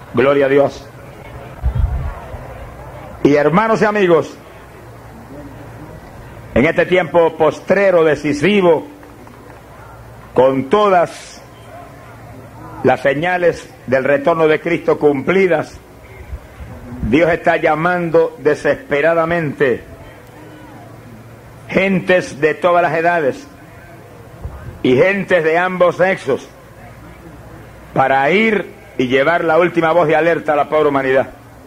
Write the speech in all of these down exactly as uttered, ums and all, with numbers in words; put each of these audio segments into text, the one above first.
Gloria a Dios. Y hermanos y amigos, en este tiempo postrero, decisivo, con todas las señales del retorno de Cristo cumplidas, Dios está llamando desesperadamente gentes de todas las edades y gentes de ambos sexos para ir y llevar la última voz de alerta a la pobre humanidad.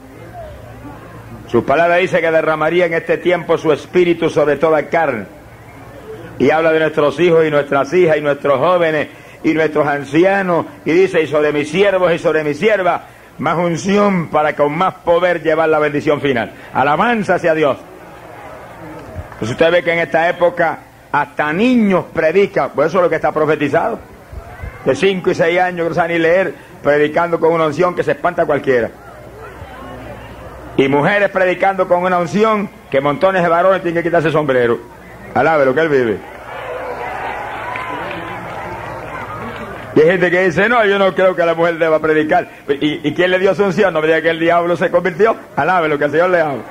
Su palabra dice que derramaría en este tiempo su espíritu sobre toda carne, y habla de nuestros hijos y nuestras hijas y nuestros jóvenes y nuestros ancianos, y dice: y sobre mis siervos y sobre mis siervas más unción, para con más poder llevar la bendición final. Alabanza hacia Dios. Pues usted ve que en esta época hasta niños predican, pues eso es lo que está profetizado, de cinco y seis años que no saben ni leer, predicando con una unción que se espanta a cualquiera. Y mujeres predicando con una unción que montones de varones tienen que quitarse el sombrero. Alabe lo que él vive. Y hay gente que dice: no, yo no creo que la mujer deba predicar. ¿Y, y quién le dio su unción? No me diga que el diablo se convirtió. Alabe lo que el Señor le habla.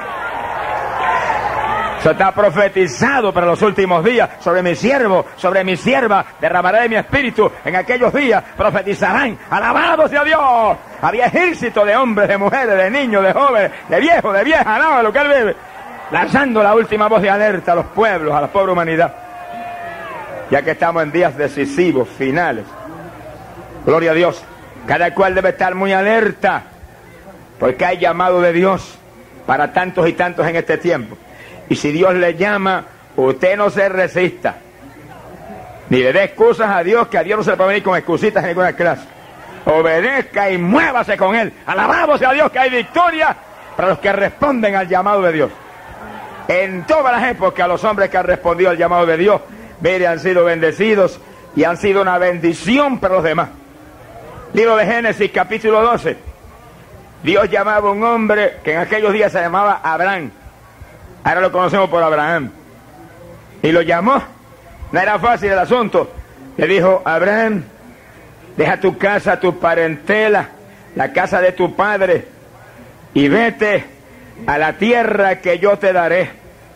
Eso está profetizado para los últimos días. Sobre mi siervo, sobre mi sierva, derramaré de mi espíritu. En aquellos días profetizarán. Alabado sea Dios. Había ejército de hombres, de mujeres, de niños, de jóvenes, de viejos, de viejas. Alaba lo que él vive. Lanzando la última voz de alerta a los pueblos, a la pobre humanidad. Ya que estamos en días decisivos, finales. Gloria a Dios. Cada cual debe estar muy alerta, porque hay llamado de Dios para tantos y tantos en este tiempo. Y si Dios le llama, usted no se resista, ni le dé excusas a Dios, que a Dios no se le puede venir con excusitas en ninguna clase. Obedezca y muévase con Él. Alabado sea Dios, que hay victoria para los que responden al llamado de Dios. En todas las épocas, los hombres que han respondido al llamado de Dios, mire, han sido bendecidos y han sido una bendición para los demás. Libro de Génesis, capítulo doce. Dios llamaba a un hombre que en aquellos días se llamaba Abraham. Ahora lo conocemos por Abraham. Y lo llamó. No era fácil el asunto. Le dijo: Abraham, deja tu casa, tu parentela, la casa de tu padre, y vete a la tierra que yo te daré.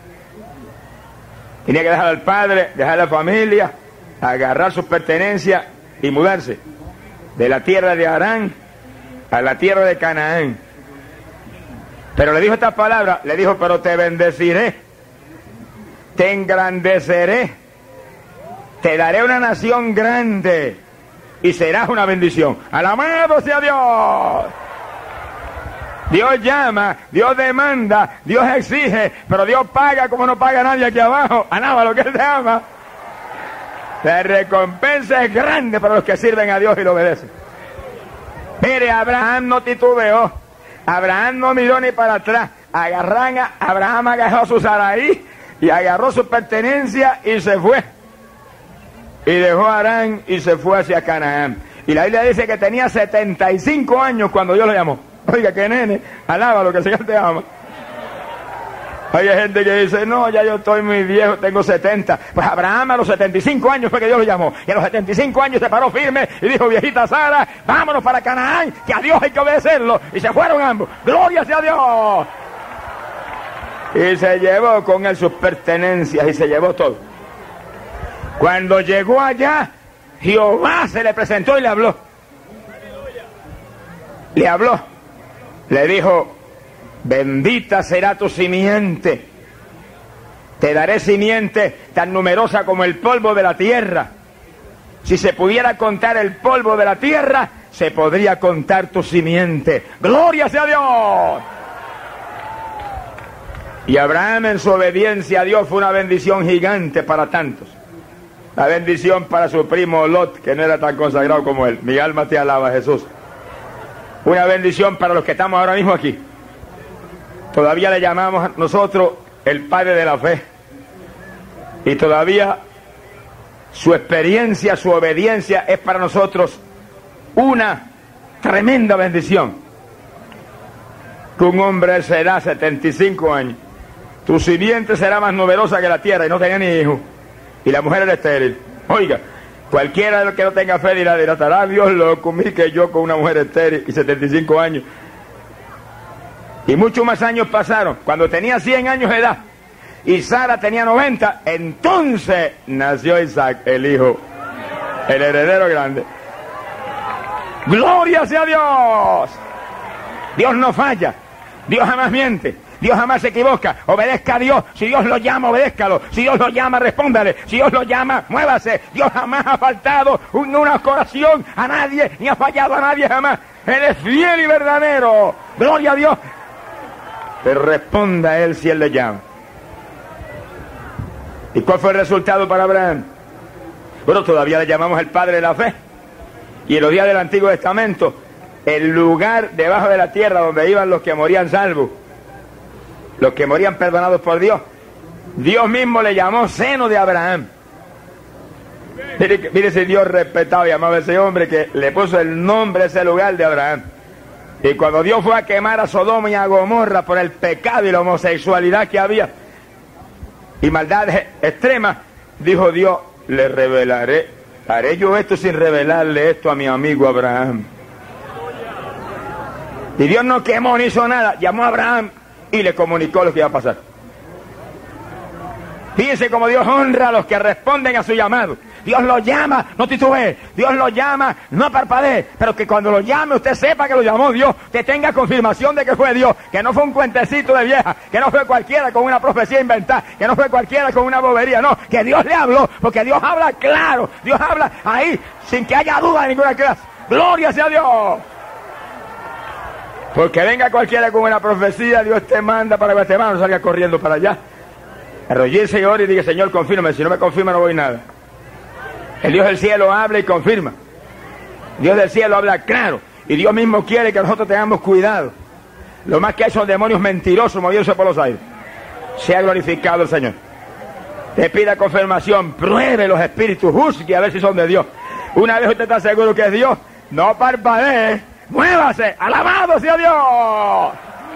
Tenía que dejar al padre, dejar la familia, agarrar sus pertenencias y mudarse de la tierra de Harán a la tierra de Canaán. Pero le dijo estas palabras, le dijo: pero te bendeciré, te engrandeceré, te daré una nación grande y serás una bendición. Alabado sea Dios. Dios llama, Dios demanda, Dios exige, pero Dios paga como no paga nadie aquí abajo. Alaba lo que Él te ama. La recompensa es grande para los que sirven a Dios y lo obedecen. Mire, Abraham no titubeó, Abraham no miró ni para atrás. Agarran a, Abraham agarró a su Saraí y agarró su pertenencia y se fue. Y dejó a Harán y se fue hacia Canaán. Y la Biblia dice que tenía setenta y cinco años cuando Dios lo llamó. Oiga, que nene, alaba lo que el Señor te ama. Hay gente que dice: no, ya yo estoy muy viejo, tengo setenta. Pues Abraham a los setenta y cinco años fue que Dios lo llamó. Y a los setenta y cinco años se paró firme y dijo: viejita Sara, vámonos para Canaán, que a Dios hay que obedecerlo. Y se fueron ambos. ¡Gloria sea a Dios! Y se llevó con él sus pertenencias y se llevó todo. Cuando llegó allá, Jehová se le presentó y le habló. Le habló. Le dijo: bendita será tu simiente, te daré simiente tan numerosa como el polvo de la tierra. Si se pudiera contar el polvo de la tierra, se podría contar tu simiente. ¡Gloria sea a Dios! Y Abraham, en su obediencia a Dios, fue una bendición gigante para tantos. La bendición para su primo Lot, que no era tan consagrado como él. Mi alma te alaba, Jesús. Una bendición para los que estamos ahora mismo aquí. Todavía le llamamos nosotros el padre de la fe. Y todavía su experiencia, su obediencia es para nosotros una tremenda bendición. Que un hombre será setenta y cinco años. Tu simiente será más numerosa que la tierra, y no tenía ni hijo. Y la mujer era estéril. Oiga, Cualquiera de los que no tenga fe dirá, dirá, estará Dios loco, mí que yo con una mujer estéril y setenta y cinco años. Y muchos más años pasaron. Cuando tenía cien años de edad y Sara tenía noventa, entonces nació Isaac, el hijo, el heredero grande. ¡Gloria sea Dios! Dios no falla, Dios jamás miente, Dios jamás se equivoca. Obedezca a Dios. Si Dios lo llama, obedézcalo. Si Dios lo llama, respóndale. Si Dios lo llama, muévase. Dios jamás ha faltado una oración a nadie, ni ha fallado a nadie jamás. Él es fiel y verdadero. Gloria a Dios. Pero responda a Él si Él le llama. ¿Y cuál fue el resultado para Abraham? Bueno, todavía le llamamos el padre de la fe. Y en los días del Antiguo Testamento, el lugar debajo de la tierra donde iban los que morían salvos, los que morían perdonados por Dios, Dios mismo le llamó seno de Abraham. Mire, mire ese Dios respetado y amado a ese hombre que le puso el nombre a ese lugar de Abraham. Y cuando Dios fue a quemar a Sodoma y a Gomorra por el pecado y la homosexualidad que había y maldades extremas, dijo Dios, le revelaré, haré yo esto sin revelarle esto a mi amigo Abraham. Y Dios no quemó ni hizo nada, llamó a Abraham y le comunicó lo que iba a pasar. Fíjense cómo Dios honra a los que responden a su llamado. Dios lo llama, no titubee. Dios lo llama, no parpadee. Pero que cuando lo llame usted sepa que lo llamó Dios, que tenga confirmación de que fue Dios, que no fue un cuentecito de vieja, que no fue cualquiera con una profecía inventada, que no fue cualquiera con una bobería, no, que Dios le habló, porque Dios habla claro, Dios habla ahí sin que haya duda de ninguna clase. ¡Gloria sea a Dios! Porque venga cualquiera con una profecía, Dios te manda para que este hermano salga corriendo para allá. Arrodíllese y ore y diga, Señor, confírmame. Si no me confirma, no voy nada. El Dios del cielo habla y confirma. Dios del cielo habla claro. Y Dios mismo quiere que nosotros tengamos cuidado. Lo más que hay son demonios mentirosos moviéndose por los aires. Sea glorificado el Señor. Te pida confirmación. Pruebe los espíritus. Juzgue a ver si son de Dios. Una vez usted está seguro que es Dios, no parpadee. Muévase. Alabado sea Dios.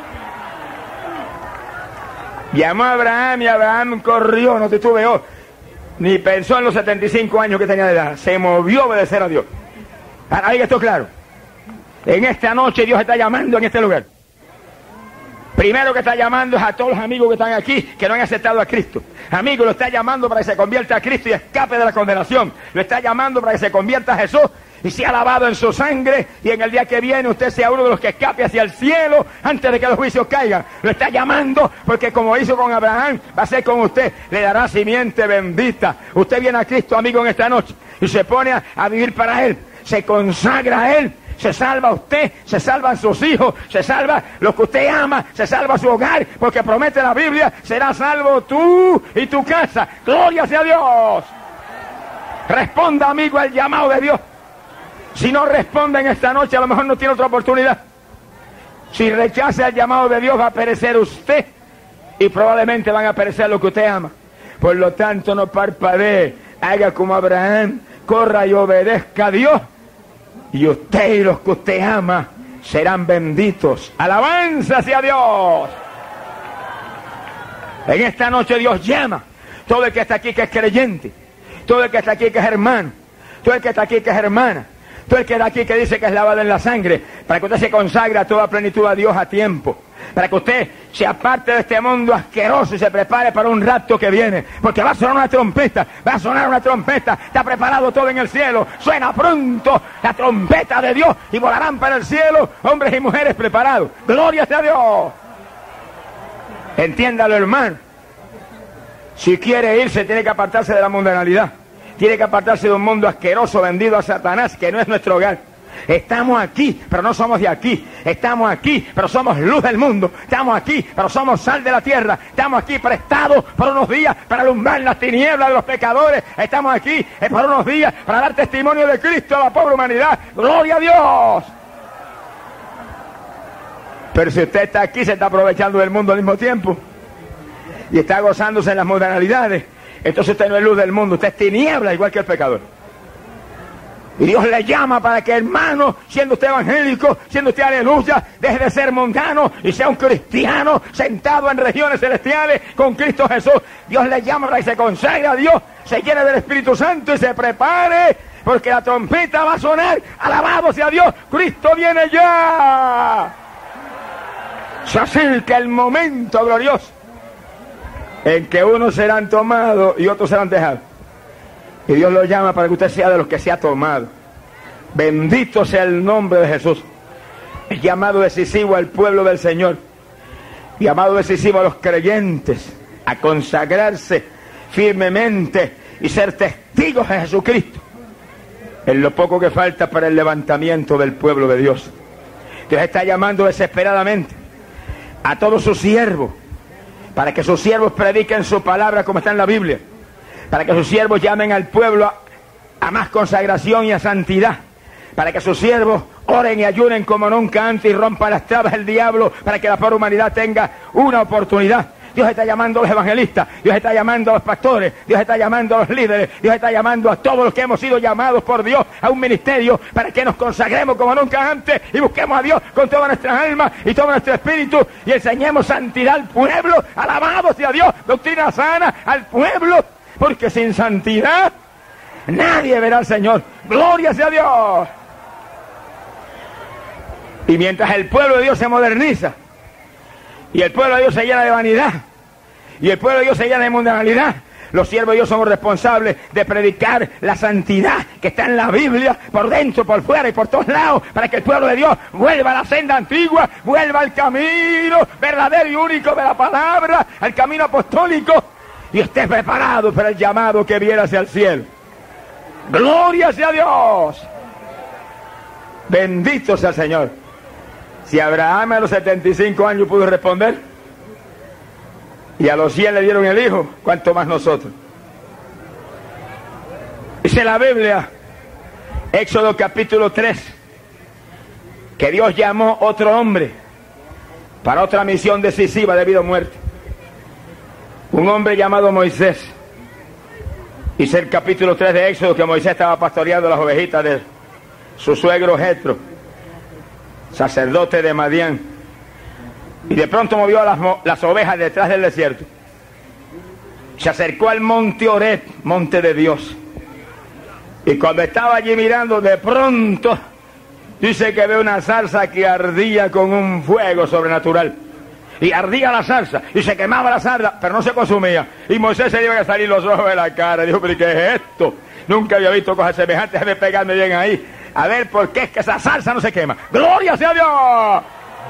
Llamó a Abraham y Abraham corrió, no titubeó, ni pensó en los setenta y cinco años que tenía de edad. Se movió a obedecer a Dios. Ahora diga esto claro. En esta noche Dios está llamando en este lugar. Primero que está llamando es a todos los amigos que están aquí, que no han aceptado a Cristo. Amigos, lo está llamando para que se convierta a Cristo y escape de la condenación. Lo está llamando para que se convierta a Jesús y sea lavado en su sangre, y en el día que viene usted sea uno de los que escape hacia el cielo antes de que los juicios caigan. Lo está llamando porque, como hizo con Abraham, va a ser con usted. Le dará simiente bendita. Usted viene a Cristo, amigo, en esta noche y se pone a, a vivir para Él, se consagra a Él. Se salva usted, se salvan sus hijos, se salva lo que usted ama, se salva su hogar, porque promete la Biblia, será salvo tú y tu casa. ¡Gloria sea a Dios! Responda, amigo, al llamado de Dios. Si no responde en esta noche, a lo mejor no tiene otra oportunidad. Si rechaza el llamado de Dios, va a perecer usted, y probablemente van a perecer lo que usted ama. Por lo tanto, no parpadee, haga como Abraham, corra y obedezca a Dios, y usted y los que usted ama serán benditos. ¡Alabanza sea Dios! En esta noche Dios llama todo el que está aquí que es creyente, todo el que está aquí que es hermano, todo el que está aquí que es hermana, todo el que está aquí que dice que es lavado en la sangre, para que usted se consagre a toda plenitud a Dios a tiempo, para que usted se aparte de este mundo asqueroso y se prepare para un rapto que viene, porque va a sonar una trompeta, va a sonar una trompeta, está preparado todo en el cielo, suena pronto la trompeta de Dios y volarán para el cielo hombres y mujeres preparados. ¡Gloria sea a Dios! Entiéndalo, hermano. Si quiere irse, tiene que apartarse de la mundanalidad. Tiene que apartarse de un mundo asqueroso vendido a Satanás, que no es nuestro hogar. Estamos aquí, pero no somos de aquí. Estamos aquí, pero somos luz del mundo. Estamos aquí, pero somos sal de la tierra. Estamos aquí prestados por unos días para alumbrar las tinieblas de los pecadores. Estamos aquí eh, por unos días para dar testimonio de Cristo a la pobre humanidad. ¡Gloria a Dios! Pero si usted está aquí, se está aprovechando del mundo al mismo tiempo y está gozándose en las modalidades, entonces usted no es luz del mundo, usted es tiniebla igual que el pecador. Y Dios le llama para que, hermano, siendo usted evangélico, siendo usted aleluya, deje de ser mundano y sea un cristiano sentado en regiones celestiales con Cristo Jesús. Dios le llama para que se consagre a Dios, se llene del Espíritu Santo y se prepare, porque la trompeta va a sonar. Alabado sea Dios, Cristo viene ya. Se acerca el momento glorioso en que unos serán tomados y otros serán dejados. Y Dios lo llama para que usted sea de los que se ha tomado. Bendito sea el nombre de Jesús. El llamado decisivo al pueblo del Señor. Llamado decisivo a los creyentes a consagrarse firmemente y ser testigos de Jesucristo en lo poco que falta para el levantamiento del pueblo de Dios. Dios está llamando desesperadamente a todos sus siervos para que sus siervos prediquen su palabra como está en la Biblia, para que sus siervos llamen al pueblo a, a más consagración y a santidad, para que sus siervos oren y ayunen como nunca antes y rompan las trabas del diablo, para que la pobre humanidad tenga una oportunidad. Dios está llamando a los evangelistas, Dios está llamando a los pastores, Dios está llamando a los líderes, Dios está llamando a todos los que hemos sido llamados por Dios a un ministerio para que nos consagremos como nunca antes y busquemos a Dios con toda nuestra alma y todo nuestro espíritu y enseñemos santidad al pueblo. Alabado sea Dios, doctrina sana al pueblo, porque sin santidad nadie verá al Señor. Gloria sea Dios. Y mientras el pueblo de Dios se moderniza y el pueblo de Dios se llena de vanidad y el pueblo de Dios se llena de mundanalidad, los siervos de Dios somos responsables de predicar la santidad que está en la Biblia, por dentro, por fuera y por todos lados, para que el pueblo de Dios vuelva a la senda antigua, vuelva al camino verdadero y único de la palabra, al camino apostólico, y esté preparado para el llamado que viene hacia el cielo. Gloria sea Dios. Bendito sea el Señor. Si Abraham a los setenta y cinco años pudo responder y a los cien le dieron el hijo, ¿cuánto más nosotros? Dice la Biblia, Éxodo capítulo tres, que Dios llamó otro hombre para otra misión decisiva de vida o muerte. Un hombre llamado Moisés. Dice el capítulo tres de Éxodo que Moisés estaba pastoreando las ovejitas de su suegro Jetro, sacerdote de Madián, y de pronto movió las, las ovejas detrás del desierto. Se acercó al monte Horeb, monte de Dios, y cuando estaba allí mirando, de pronto dice que ve una zarza que ardía con un fuego sobrenatural, y ardía la zarza, y se quemaba la zarza, pero no se consumía, y Moisés se le iban a salir los ojos de la cara, y dijo, pero ¿qué es esto? Nunca había visto cosas semejantes, déjame pegarme bien ahí, a ver por qué es que esa salsa no se quema. ¡Gloria sea Dios!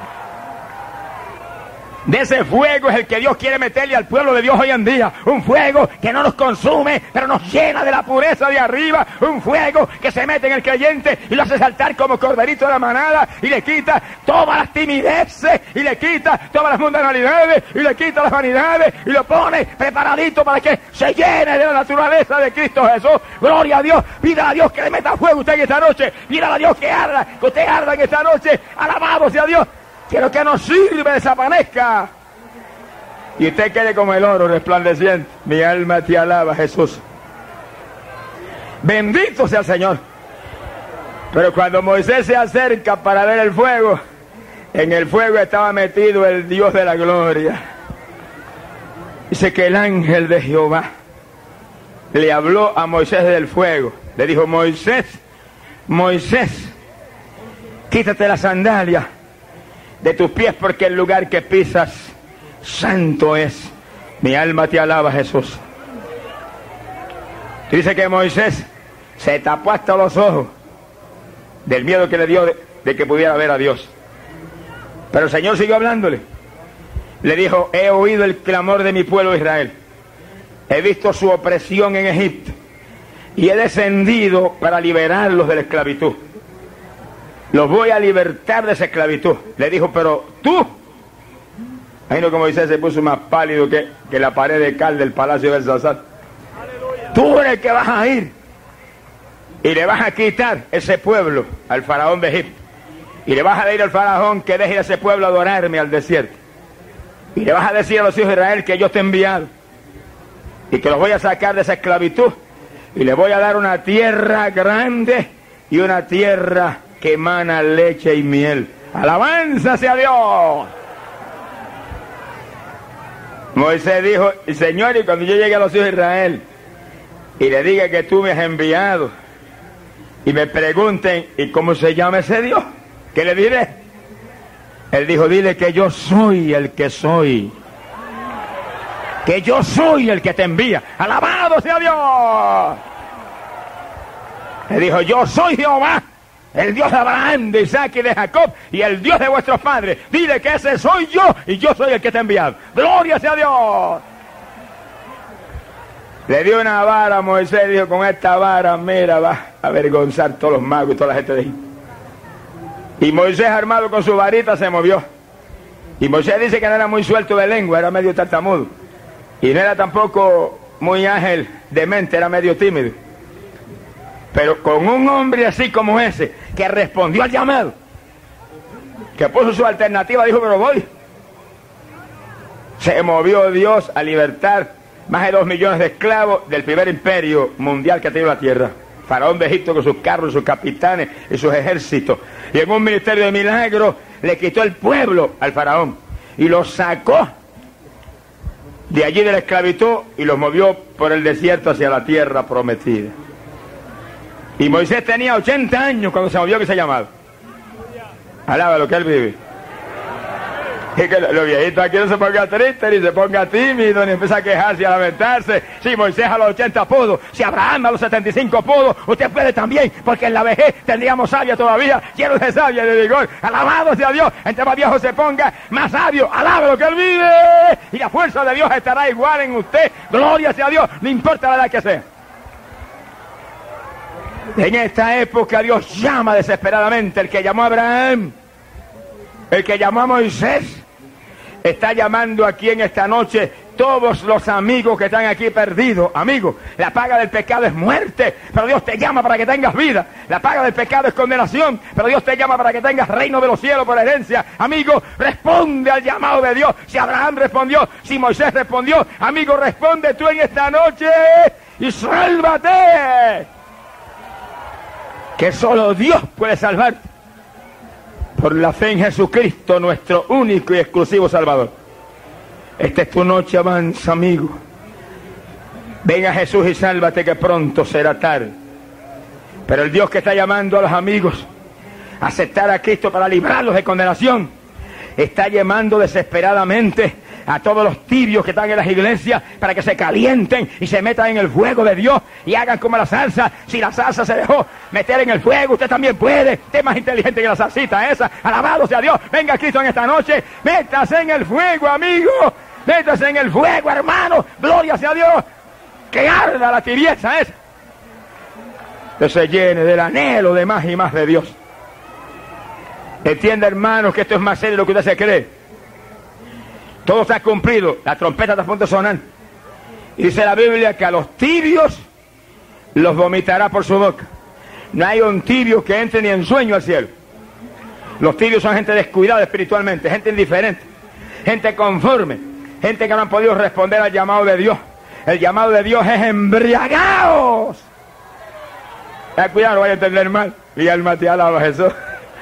De ese fuego es el que Dios quiere meterle al pueblo de Dios hoy en día. Un fuego que no nos consume, pero nos llena de la pureza de arriba. Un fuego que se mete en el creyente y lo hace saltar como corderito de la manada y le quita todas las timideces y le quita todas las mundanalidades y le quita las vanidades y lo pone preparadito para que se llene de la naturaleza de Cristo Jesús. Gloria a Dios. Pídale a Dios que le meta fuego a usted en esta noche. Pídale a Dios que arda, que usted arda en esta noche. Alabado sea Dios. Quiero que nos sirva, desaparezca. Y usted quede como el oro resplandeciente. Mi alma te alaba, Jesús. Bendito sea el Señor. Pero cuando Moisés se acerca para ver el fuego, en el fuego estaba metido el Dios de la gloria. Dice que el ángel de Jehová le habló a Moisés del fuego. Le dijo, Moisés, Moisés, quítate la sandalia de tus pies, porque el lugar que pisas santo es. Mi alma te alaba, Jesús. Dice que Moisés se tapó hasta los ojos del miedo que le dio de, de que pudiera ver a Dios. Pero el Señor siguió hablándole. Le dijo, he oído el clamor de mi pueblo Israel, he visto su opresión en Egipto y he descendido para liberarlos de la esclavitud. Los voy a libertar de esa esclavitud. Le dijo, pero tú, ahí no, como Moisés se puso más pálido que, que la pared de cal del palacio del Belsasar. Tú eres el que vas a ir y le vas a quitar ese pueblo al faraón de Egipto, y le vas a decir al faraón que deje a ese pueblo adorarme al desierto, y le vas a decir a los hijos de Israel que yo te he enviado y que los voy a sacar de esa esclavitud y les voy a dar una tierra grande y una tierra que emana leche y miel. ¡Alabanza sea Dios! Moisés dijo, Señor, y cuando yo llegue a los hijos de Israel y le diga que tú me has enviado y me pregunten, ¿y cómo se llama ese Dios? ¿Qué le diré? Él dijo, dile que yo soy el que soy. Que yo soy el que te envía. ¡Alabado sea Dios! Él dijo, yo soy Jehová, el Dios de Abraham, de Isaac y de Jacob, y el Dios de vuestros padres. Dile que ese soy yo, y yo soy el que te ha enviado. ¡Gloria sea Dios! Le dio una vara a Moisés, dijo, con esta vara, mira, va a avergonzar a todos los magos y toda la gente de Egipto. Y Moisés, armado con su varita, se movió. Y Moisés dice que no era muy suelto de lengua, era medio tartamudo. Y no era tampoco muy ágil de mente, era medio tímido. Pero con un hombre así como ese, que respondió al llamado, que puso su alternativa, dijo, pero voy. Se movió Dios a libertar más de dos millones de esclavos del primer imperio mundial que ha tenido la tierra. Faraón de Egipto con sus carros, sus capitanes y sus ejércitos. Y en un ministerio de milagros le quitó el pueblo al faraón y los sacó de allí de la esclavitud y los movió por el desierto hacia la tierra prometida. Y Moisés tenía ochenta años cuando se movió que se llamaba. Alaba lo que él vive. Y que los viejitos aquí no se ponga triste, ni se ponga tímido, ni empieza a quejarse y a lamentarse. Si Moisés a los ochenta pudo, si Abraham a los setenta y cinco pudo, usted puede también, porque en la vejez tendríamos sabia todavía, llenos de sabia y de vigor. Alabado sea Dios, entre más viejo se ponga, más sabio. Alaba lo que él vive. Y la fuerza de Dios estará igual en usted. Gloria sea Dios, no importa la edad que sea. En esta época Dios llama desesperadamente. El que llamó a Abraham, el que llamó a Moisés, está llamando aquí en esta noche todos los amigos que están aquí perdidos. Amigos, la paga del pecado es muerte, pero Dios te llama para que tengas vida. La paga del pecado es condenación, pero Dios te llama para que tengas reino de los cielos por herencia. Amigo, responde al llamado de Dios. Si Abraham respondió, si Moisés respondió, amigo, responde tú en esta noche y sálvate. Que solo Dios puede salvarte por la fe en Jesucristo, nuestro único y exclusivo Salvador. Esta es tu noche, avanza, amigo. Ven a Jesús y sálvate, que pronto será tarde. Pero el Dios que está llamando a los amigos a aceptar a Cristo para librarlos de condenación, está llamando desesperadamente a todos los tibios que están en las iglesias para que se calienten y se metan en el fuego de Dios y hagan como la salsa. Si la salsa se dejó meter en el fuego, usted también puede. Usted es más inteligente que la salsita esa. Alabado sea Dios. Venga Cristo en esta noche. Métase en el fuego, amigo. Métase en el fuego, hermano. Gloria sea Dios. Que arda la tibieza esa. Que se llene del anhelo de más y más de Dios. Entienda, hermanos, que esto es más serio de lo que usted se cree. Todo se ha cumplido, la trompeta está a punto de sonar. Y dice la Biblia que a los tibios los vomitará por su boca. No hay un tibio que entre ni en sueño al cielo. Los tibios son gente descuidada espiritualmente, gente indiferente, gente conforme, gente que no han podido responder al llamado de Dios. El llamado de Dios es embriagaos. Eh, cuidado, no vaya a entender mal. Mi alma te alaba, Jesús.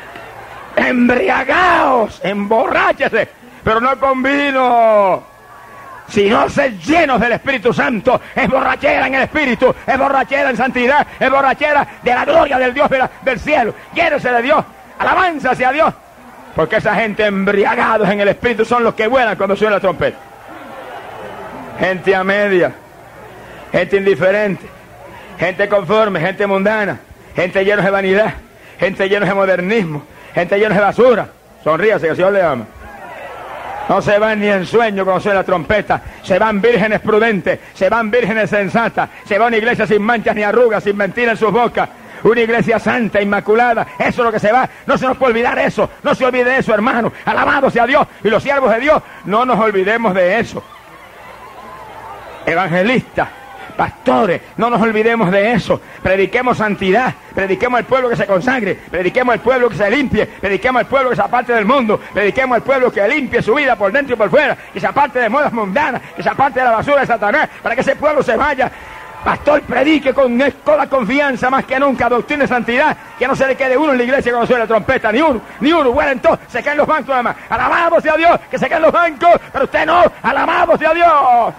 Embriagaos, emborráchese, pero no con vino, sino ser llenos del Espíritu Santo. Es borrachera en el Espíritu, es borrachera en santidad, es borrachera de la gloria del Dios de la, del cielo. Llénese de Dios, alabanza hacia Dios, porque esa gente embriagados en el Espíritu son los que vuelan cuando suena la trompeta. Gente a media, gente indiferente, gente conforme, gente mundana, gente llena de vanidad, gente llena de modernismo, gente llena de basura. Sonríase, que el Señor le ama. No se van ni en sueño cuando suena la trompeta. Se van vírgenes prudentes, se van vírgenes sensatas, se va a una iglesia sin manchas ni arrugas, sin mentira en sus bocas. Una iglesia santa, inmaculada. Eso es lo que se va. No se nos puede olvidar eso. No se olvide de eso, hermano. Alabado sea Dios. Y los siervos de Dios, no nos olvidemos de eso. Evangelistas, pastores, no nos olvidemos de eso. Prediquemos santidad, prediquemos al pueblo que se consagre, prediquemos al pueblo que se limpie, prediquemos al pueblo que se aparte del mundo, prediquemos al pueblo que limpie su vida por dentro y por fuera, que se aparte de modas mundanas, que se aparte de la basura de Satanás, para que ese pueblo se vaya Pastor, predique con toda confianza, más que nunca, doctrina de santidad, que no se le quede uno en la iglesia cuando suene la trompeta, ni uno, ni uno, vuelen todos, se caen los bancos nada más. Alabamos a Dios, que se caen los bancos, pero usted no, alabamos a Dios.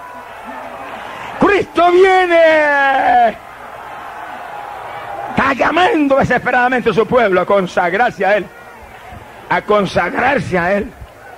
Cristo viene. Está llamando desesperadamente a su pueblo a consagrarse a Él, a consagrarse a Él,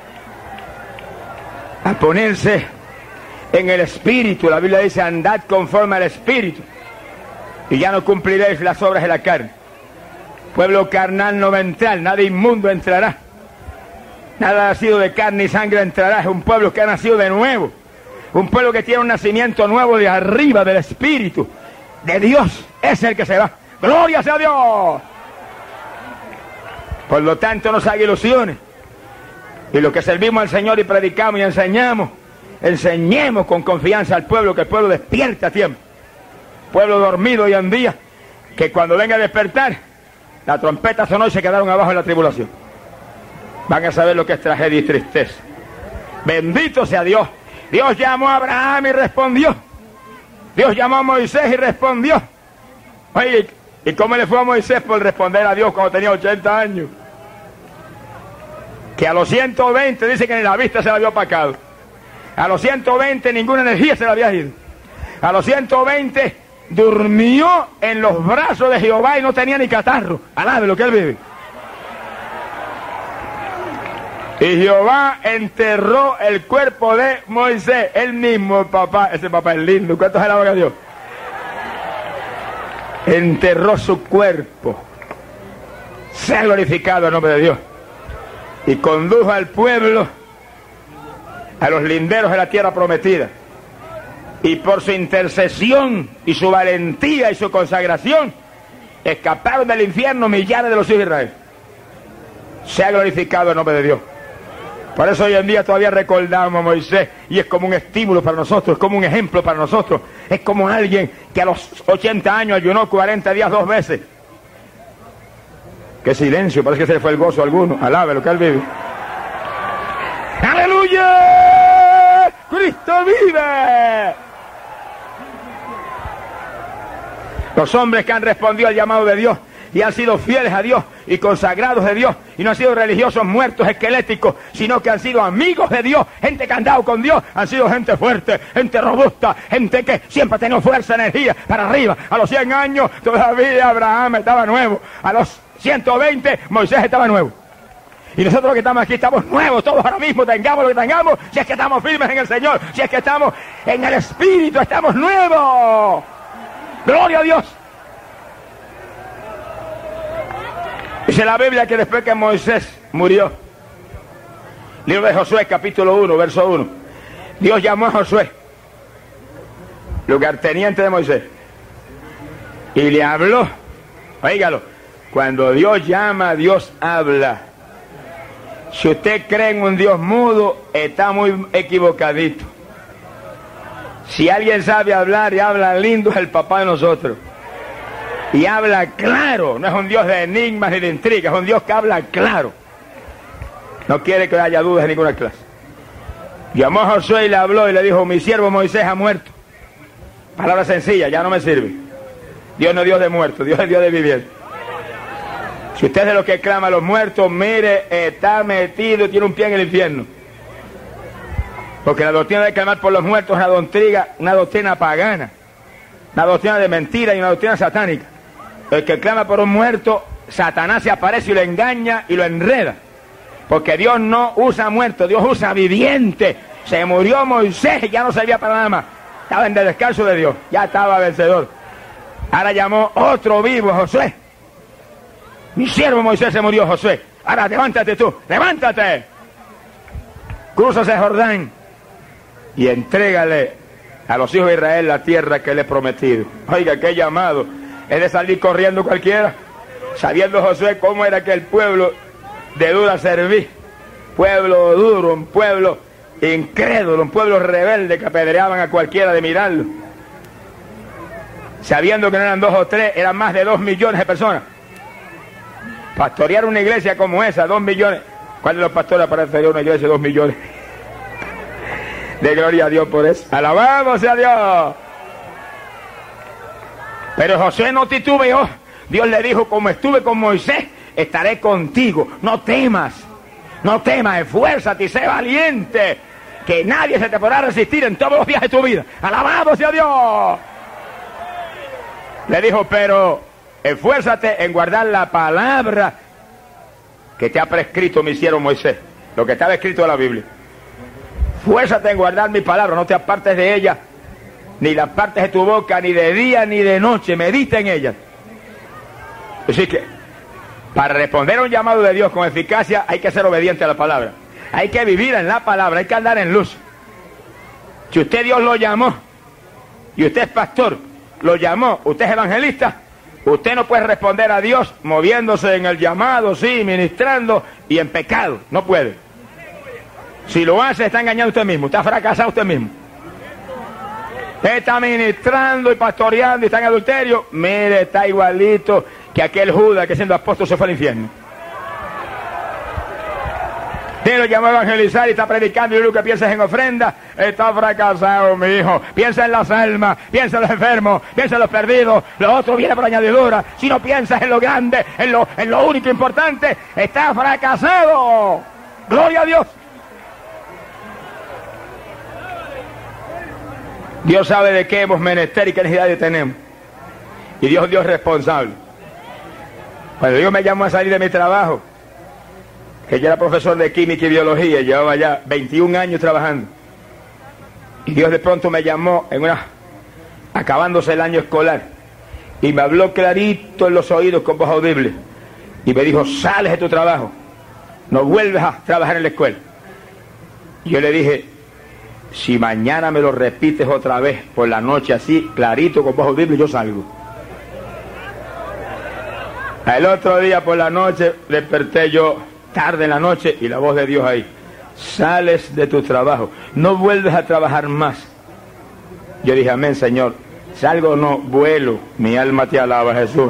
a ponerse en el Espíritu. La Biblia dice: andad conforme al Espíritu, y ya no cumpliréis las obras de la carne. Pueblo carnal no va a entrar, nada inmundo entrará, nada nacido de carne y sangre entrará. Es un pueblo que ha nacido de nuevo, un pueblo que tiene un nacimiento nuevo de arriba, del Espíritu de Dios. Es el que se va. ¡Gloria sea a Dios! Por lo tanto, no se haga ilusiones, y los que servimos al Señor y predicamos y enseñamos, enseñemos con confianza al pueblo, que el pueblo despierte a tiempo. Pueblo dormido hoy en día, que cuando venga a despertar, la trompeta sonó y se quedaron abajo en la tribulación. Van a saber lo que es tragedia y tristeza. Bendito sea Dios. Dios llamó a Abraham y respondió. Dios llamó a Moisés y respondió. Oye, ¿y cómo le fue a Moisés por responder a Dios cuando tenía ochenta años? Que a los ciento veinte dice que ni la vista se le había opacado. A los ciento veinte ninguna energía se le había ido. A los ciento veinte durmió en los brazos de Jehová y no tenía ni catarro. Alabe lo que él vive. Y Jehová enterró el cuerpo de Moisés. Él mismo, el papá, ese papá es lindo. ¿Cuántos alaban a Dios? Enterró su cuerpo. Sea glorificado el nombre de Dios. Y condujo al pueblo a los linderos de la tierra prometida. Y por su intercesión y su valentía y su consagración, escaparon del infierno millares de los hijos de Israel. Sea glorificado el nombre de Dios. Por eso hoy en día todavía recordamos a Moisés, y es como un estímulo para nosotros, es como un ejemplo para nosotros. Es como alguien que a los ochenta años ayunó cuarenta días dos veces. Qué silencio, parece que se le fue el gozo a alguno. Alabe lo que él vive. ¡Aleluya! ¡Cristo vive! Los hombres que han respondido al llamado de Dios y han sido fieles a Dios y consagrados de Dios, y no han sido religiosos muertos esqueléticos, sino que han sido amigos de Dios, gente que han andado con Dios, han sido gente fuerte, gente robusta, gente que siempre ha tenido fuerza, energía para arriba. A los cien años todavía Abraham estaba nuevo, a los ciento veinte Moisés estaba nuevo, y nosotros los que estamos aquí estamos nuevos todos ahora mismo, tengamos lo que tengamos, si es que estamos firmes en el Señor, si es que estamos en el Espíritu, estamos nuevos. ¡Gloria a Dios! Dice la Biblia que después que Moisés murió, libro de Josué, capítulo uno, verso uno, Dios llamó a Josué, lugarteniente de Moisés, y le habló. Óigalo, cuando Dios llama, Dios habla. Si usted cree en un Dios mudo, está muy equivocadito. Si alguien sabe hablar y habla lindo, es el papá de nosotros. Y habla claro, no es un Dios de enigmas ni de intrigas, es un Dios que habla claro. No quiere que haya dudas en ninguna clase. Llamó a Josué y le habló y le dijo: mi siervo Moisés ha muerto. Palabra sencilla, ya no me sirve. Dios no es Dios de muertos, Dios es Dios de vivientes. Si usted es de los que clama a los muertos, mire, está metido, tiene un pie en el infierno. Porque la doctrina de clamar por los muertos es una doctrina, una doctrina pagana, una doctrina de mentira y una doctrina satánica. El que clama por un muerto, Satanás se aparece y lo engaña y lo enreda. Porque Dios no usa muertos, Dios usa viviente. Se murió Moisés y ya no servía para nada más. Estaba en el descanso de Dios, ya estaba vencedor. Ahora llamó otro vivo, Josué. Mi siervo Moisés se murió, Josué. Ahora levántate tú, levántate. Crúzase el Jordán y entrégale a los hijos de Israel la tierra que le he prometido. Oiga, qué llamado. Es de salir corriendo cualquiera, sabiendo Josué cómo era aquel pueblo de dura servir. Pueblo duro, un pueblo incrédulo, un pueblo rebelde que apedreaban a cualquiera de mirarlo. Sabiendo que no eran dos o tres, eran más de dos millones de personas. Pastorear una iglesia como esa, dos millones. ¿Cuál de los pastores pastorear una iglesia de dos millones? De gloria a Dios por eso. Alabamos a Dios. Pero Josué no titubeó. Dios le dijo, como estuve con Moisés, estaré contigo. No temas, no temas, esfuérzate y sé valiente, que nadie se te podrá resistir en todos los días de tu vida. ¡Alabado sea Dios! Le dijo, pero esfuérzate en guardar la palabra que te ha prescrito mi siervo Moisés, lo que estaba escrito en la Biblia. Esfuérzate en guardar mi palabra, no te apartes de ella, ni la apartes de tu boca, ni de día ni de noche, medita en ella. Así que, para responder a un llamado de Dios con eficacia, hay que ser obediente a la palabra. Hay que vivir en la palabra, hay que andar en luz. Si usted Dios lo llamó, y usted es pastor, lo llamó, usted es evangelista, usted no puede responder a Dios moviéndose en el llamado, sí, ministrando y en pecado. No puede. Si lo hace, está engañando usted mismo, está fracasado usted mismo. Usted está ministrando y pastoreando y está en adulterio. Mire, está igualito que aquel Judas que siendo apóstol se fue al infierno. Usted lo llamó a evangelizar y está predicando y lo que piensa es en ofrenda. Está fracasado, mi hijo. Piensa en las almas, piensa en los enfermos, piensa en los perdidos. Lo otro viene por añadidura. Si no piensas en lo grande, en lo, en lo único importante, está fracasado. Gloria a Dios. Dios sabe de qué hemos menester y qué necesidades tenemos. Y Dios es Dios responsable. Cuando Dios me llamó a salir de mi trabajo, que yo era profesor de química y biología, llevaba ya veintiún años trabajando. Y Dios de pronto me llamó en una, acabándose el año escolar, y me habló clarito en los oídos con voz audible. Y me dijo, sales de tu trabajo, no vuelves a trabajar en la escuela. Y yo le dije, si mañana me lo repites otra vez por la noche así, clarito, con voz audible, yo salgo. El otro día por la noche desperté yo tarde en la noche y la voz de Dios ahí. Sales de tu trabajo, no vuelves a trabajar más. Yo dije, amén, Señor. Salgo o no, vuelo. Mi alma te alaba, Jesús.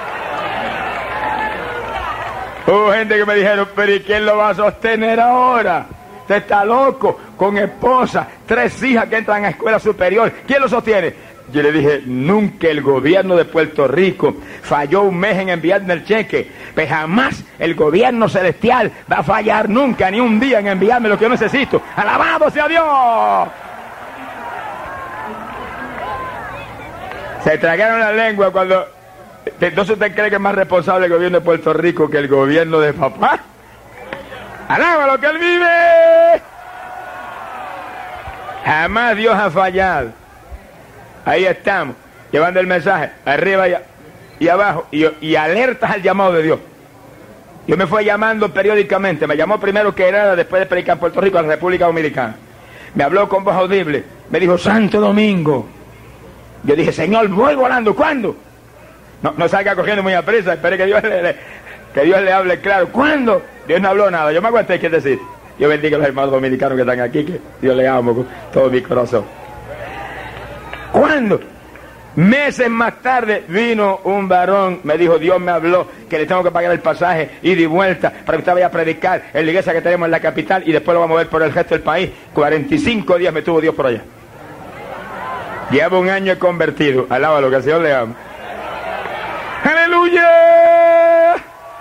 Hubo gente que me dijeron, pero ¿y quién lo va a sostener ahora? Usted está loco, con esposa, tres hijas que entran a escuela superior. ¿Quién lo sostiene? Yo le dije, nunca el gobierno de Puerto Rico falló un mes en enviarme el cheque, pues jamás el gobierno celestial va a fallar nunca, ni un día en enviarme lo que yo necesito. ¡Alabado sea Dios! Se tragaron la lengua cuando... Entonces usted cree que es más responsable el gobierno de Puerto Rico que el gobierno de papá. ¡Alaba lo que él vive! Jamás Dios ha fallado. Ahí estamos, llevando el mensaje, arriba y, y abajo, y, y alertas al llamado de Dios. Yo me fui llamando periódicamente, me llamó primero que era después de predicar en Puerto Rico a la República Dominicana. Me habló con voz audible, me dijo, Santo Domingo. Yo dije, Señor, voy volando, ¿cuándo? No, no salga corriendo muy aprisa, espere que Dios le, le, que Dios le hable claro. ¿Cuándo? Dios no habló nada, yo me aguanté, ¿qué decir? Yo bendiga a los hermanos dominicanos que están aquí, que Dios les amo con todo mi corazón. ¿Cuándo? Meses más tarde vino un varón, me dijo, Dios me habló que le tengo que pagar el pasaje ida y vuelta para que usted vaya a predicar en la iglesia que tenemos en la capital y después lo vamos a ver por el resto del país. cuarenta y cinco días me tuvo Dios por allá. Llevo un año convertido, alábalo, que el Señor le ama. ¡Aleluya!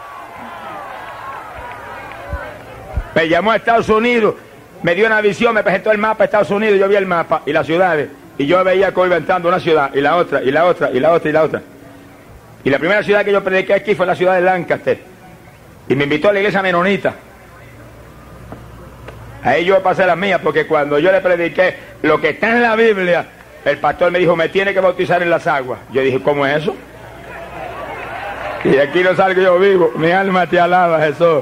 Me llamó a Estados Unidos, me dio una visión, me presentó el mapa de Estados Unidos, yo vi el mapa y las ciudades. Y yo veía cómo iba entrando una ciudad, y la otra, y la otra, y la otra, y la otra. Y la primera ciudad que yo prediqué aquí fue la ciudad de Lancaster. Y me invitó a la iglesia menonita. Ahí yo pasé las mías, porque cuando yo le prediqué lo que está en la Biblia, el pastor me dijo, me tiene que bautizar en las aguas. Yo dije, ¿cómo es eso? Y de aquí no salgo yo vivo. Mi alma te alaba, Jesús.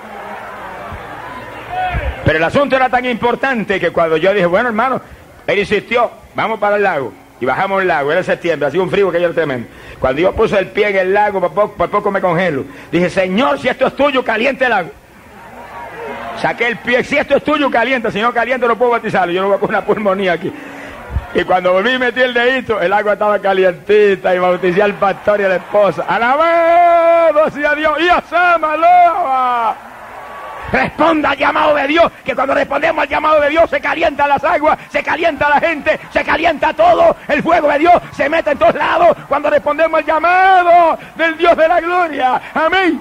Pero el asunto era tan importante que cuando yo dije, bueno, hermano, él insistió, vamos para el lago. Y bajamos el lago, era septiembre, hacía un frío que era tremendo. Cuando yo puse el pie en el lago, por poco, por poco me congelo. Dije, Señor, si esto es tuyo, caliente el agua. Saqué el pie, si esto es tuyo, caliente. Si no caliente, no puedo bautizarlo. Yo no voy a poner una pulmonía aquí. Y cuando volví y metí el dedito, el agua estaba calientita y bauticé al pastor y a la esposa. ¡Alabado sea Dios! ¡Y a Sama, alaba! Responda al llamado de Dios, que cuando respondemos al llamado de Dios se calientan las aguas, se calienta la gente, se calienta todo, el fuego de Dios se mete en todos lados cuando respondemos al llamado del Dios de la gloria. Amén.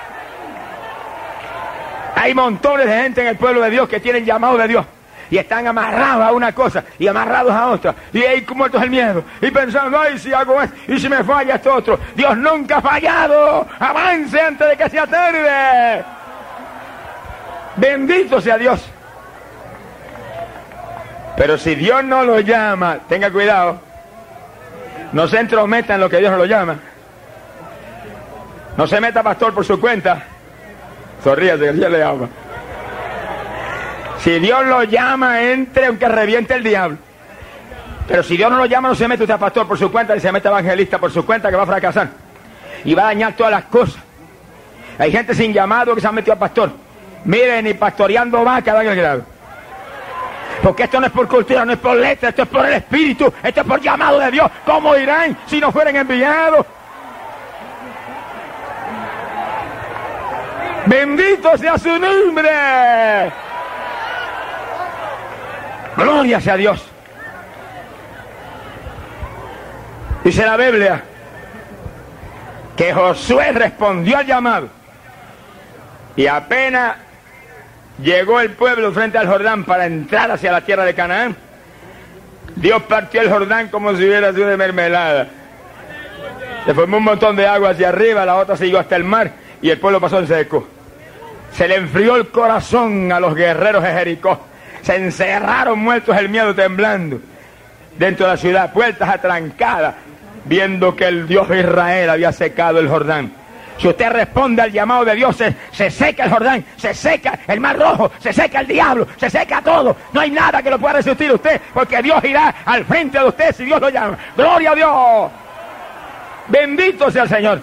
Hay montones de gente en el pueblo de Dios que tienen llamado de Dios y están amarrados a una cosa y amarrados a otra, y ahí muertos el miedo y pensando, ay, si hago esto y si me falla esto otro. Dios nunca ha fallado. Avance antes de que sea tarde. Bendito sea Dios. Pero si Dios no lo llama, tenga cuidado, no se entrometa en lo que Dios no lo llama. No se meta, pastor, por su cuenta. Sonríase, que Dios le ama. Si Dios lo llama, entre aunque reviente el diablo. Pero si Dios no lo llama, no se mete usted a pastor por su cuenta, ni se mete a evangelista por su cuenta, que va a fracasar y va a dañar todas las cosas. Hay gente sin llamado que se ha metido a pastor. Miren, ni pastoreando vaca dan el grado. Porque esto no es por cultura, no es por letra, esto es por el Espíritu, esto es por llamado de Dios. ¿Cómo irán si no fueran enviados? Bendito sea su nombre. Gloria sea Dios. Dice la Biblia que Josué respondió al llamado y apenas llegó el pueblo frente al Jordán para entrar hacia la tierra de Canaán, Dios partió el Jordán como si hubiera sido de mermelada. Se formó un montón de agua hacia arriba, la otra siguió hasta el mar y el pueblo pasó en seco. Se le enfrió el corazón a los guerreros de Jericó. Se encerraron muertos el miedo, temblando dentro de la ciudad, puertas atrancadas, viendo que el Dios de Israel había secado el Jordán. Si usted responde al llamado de Dios, se, se seca el Jordán, se seca el Mar Rojo, se seca el diablo, se seca todo. No hay nada que lo pueda resistir a usted, porque Dios irá al frente de usted si Dios lo llama. ¡Gloria a Dios! Bendito sea el Señor.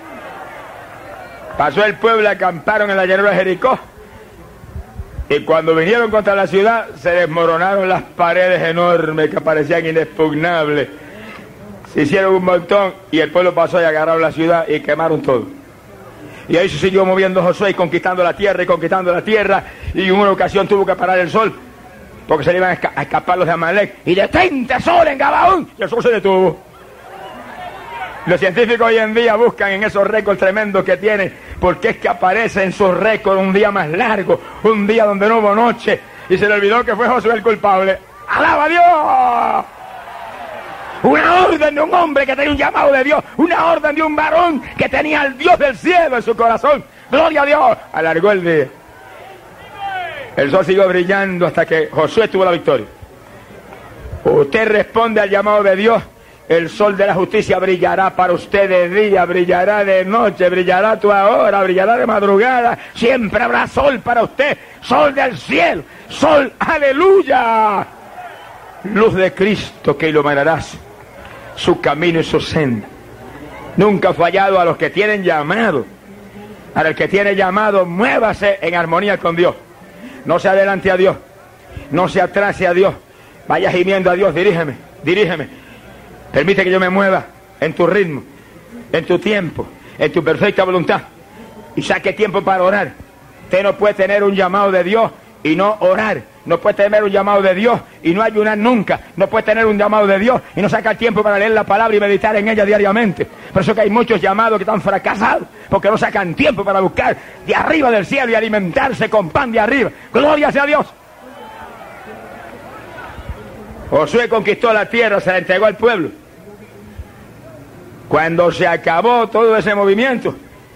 Pasó el pueblo, acamparon en la llanura de Jericó, y cuando vinieron contra la ciudad, se desmoronaron las paredes enormes que parecían inexpugnables. Se hicieron un montón, y el pueblo pasó y agarraron la ciudad y quemaron todo. Y ahí se siguió moviendo Josué y conquistando la tierra y conquistando la tierra, y en una ocasión tuvo que parar el sol, porque se le iban a, esca a escapar los de Amalek. Y detente sol en Gabaón, y el sol se detuvo. Los científicos hoy en día buscan en esos récords tremendos que tienen, porque es que aparece en sus récords un día más largo, un día donde no hubo noche, y se le olvidó que fue Josué el culpable. ¡Alaba a Dios! Una orden de un hombre que tenía un llamado de Dios, una orden de un varón que tenía al Dios del cielo en su corazón. ¡Gloria a Dios! Alargó el día. El sol siguió brillando hasta que Josué tuvo la victoria. Usted responde al llamado de Dios, el sol de la justicia brillará para usted de día, brillará de noche, brillará a tu hora, brillará de madrugada. Siempre habrá sol para usted, sol del cielo, sol, aleluya. Luz de Cristo que iluminarás su camino y su senda. Nunca ha fallado a los que tienen llamado. Para el que tiene llamado, muévase en armonía con Dios. No se adelante a Dios, no se atrase a Dios. Vaya gimiendo a Dios, dirígeme, dirígeme. Permite que yo me mueva en tu ritmo, en tu tiempo, en tu perfecta voluntad. Y saque tiempo para orar. Usted no puede tener un llamado de Dios y no orar. No puede tener un llamado de Dios y no ayunar nunca. No puede tener un llamado de Dios y no sacar tiempo para leer la palabra y meditar en ella diariamente. Por eso que hay muchos llamados que están fracasados, porque no sacan tiempo para buscar de arriba del cielo y alimentarse con pan de arriba. ¡Gloria sea a Dios! Josué conquistó la tierra, se la entregó al pueblo. Cuando se acabó todo ese movimiento,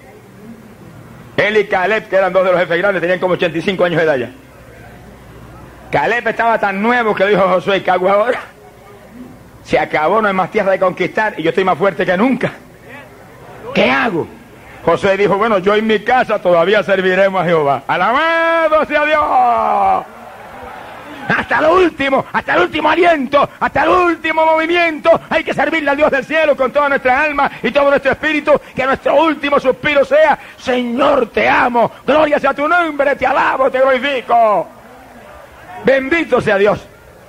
él y Caleb, que eran dos de los jefes grandes, tenían como ochenta y cinco años de edad ya. Caleb estaba tan nuevo que le dijo a Josué, ¿qué hago ahora? Se acabó, no hay más tierra de conquistar y yo estoy más fuerte que nunca. ¿Qué hago? Josué dijo, bueno, yo en mi casa todavía serviremos a Jehová. ¡Alabado sea Dios! Hasta lo último, hasta el último aliento, hasta el último movimiento, hay que servirle al Dios del cielo con toda nuestra alma y todo nuestro espíritu, que nuestro último suspiro sea, Señor, te amo, gloria sea tu nombre, te alabo, te glorifico. Bendito sea Dios.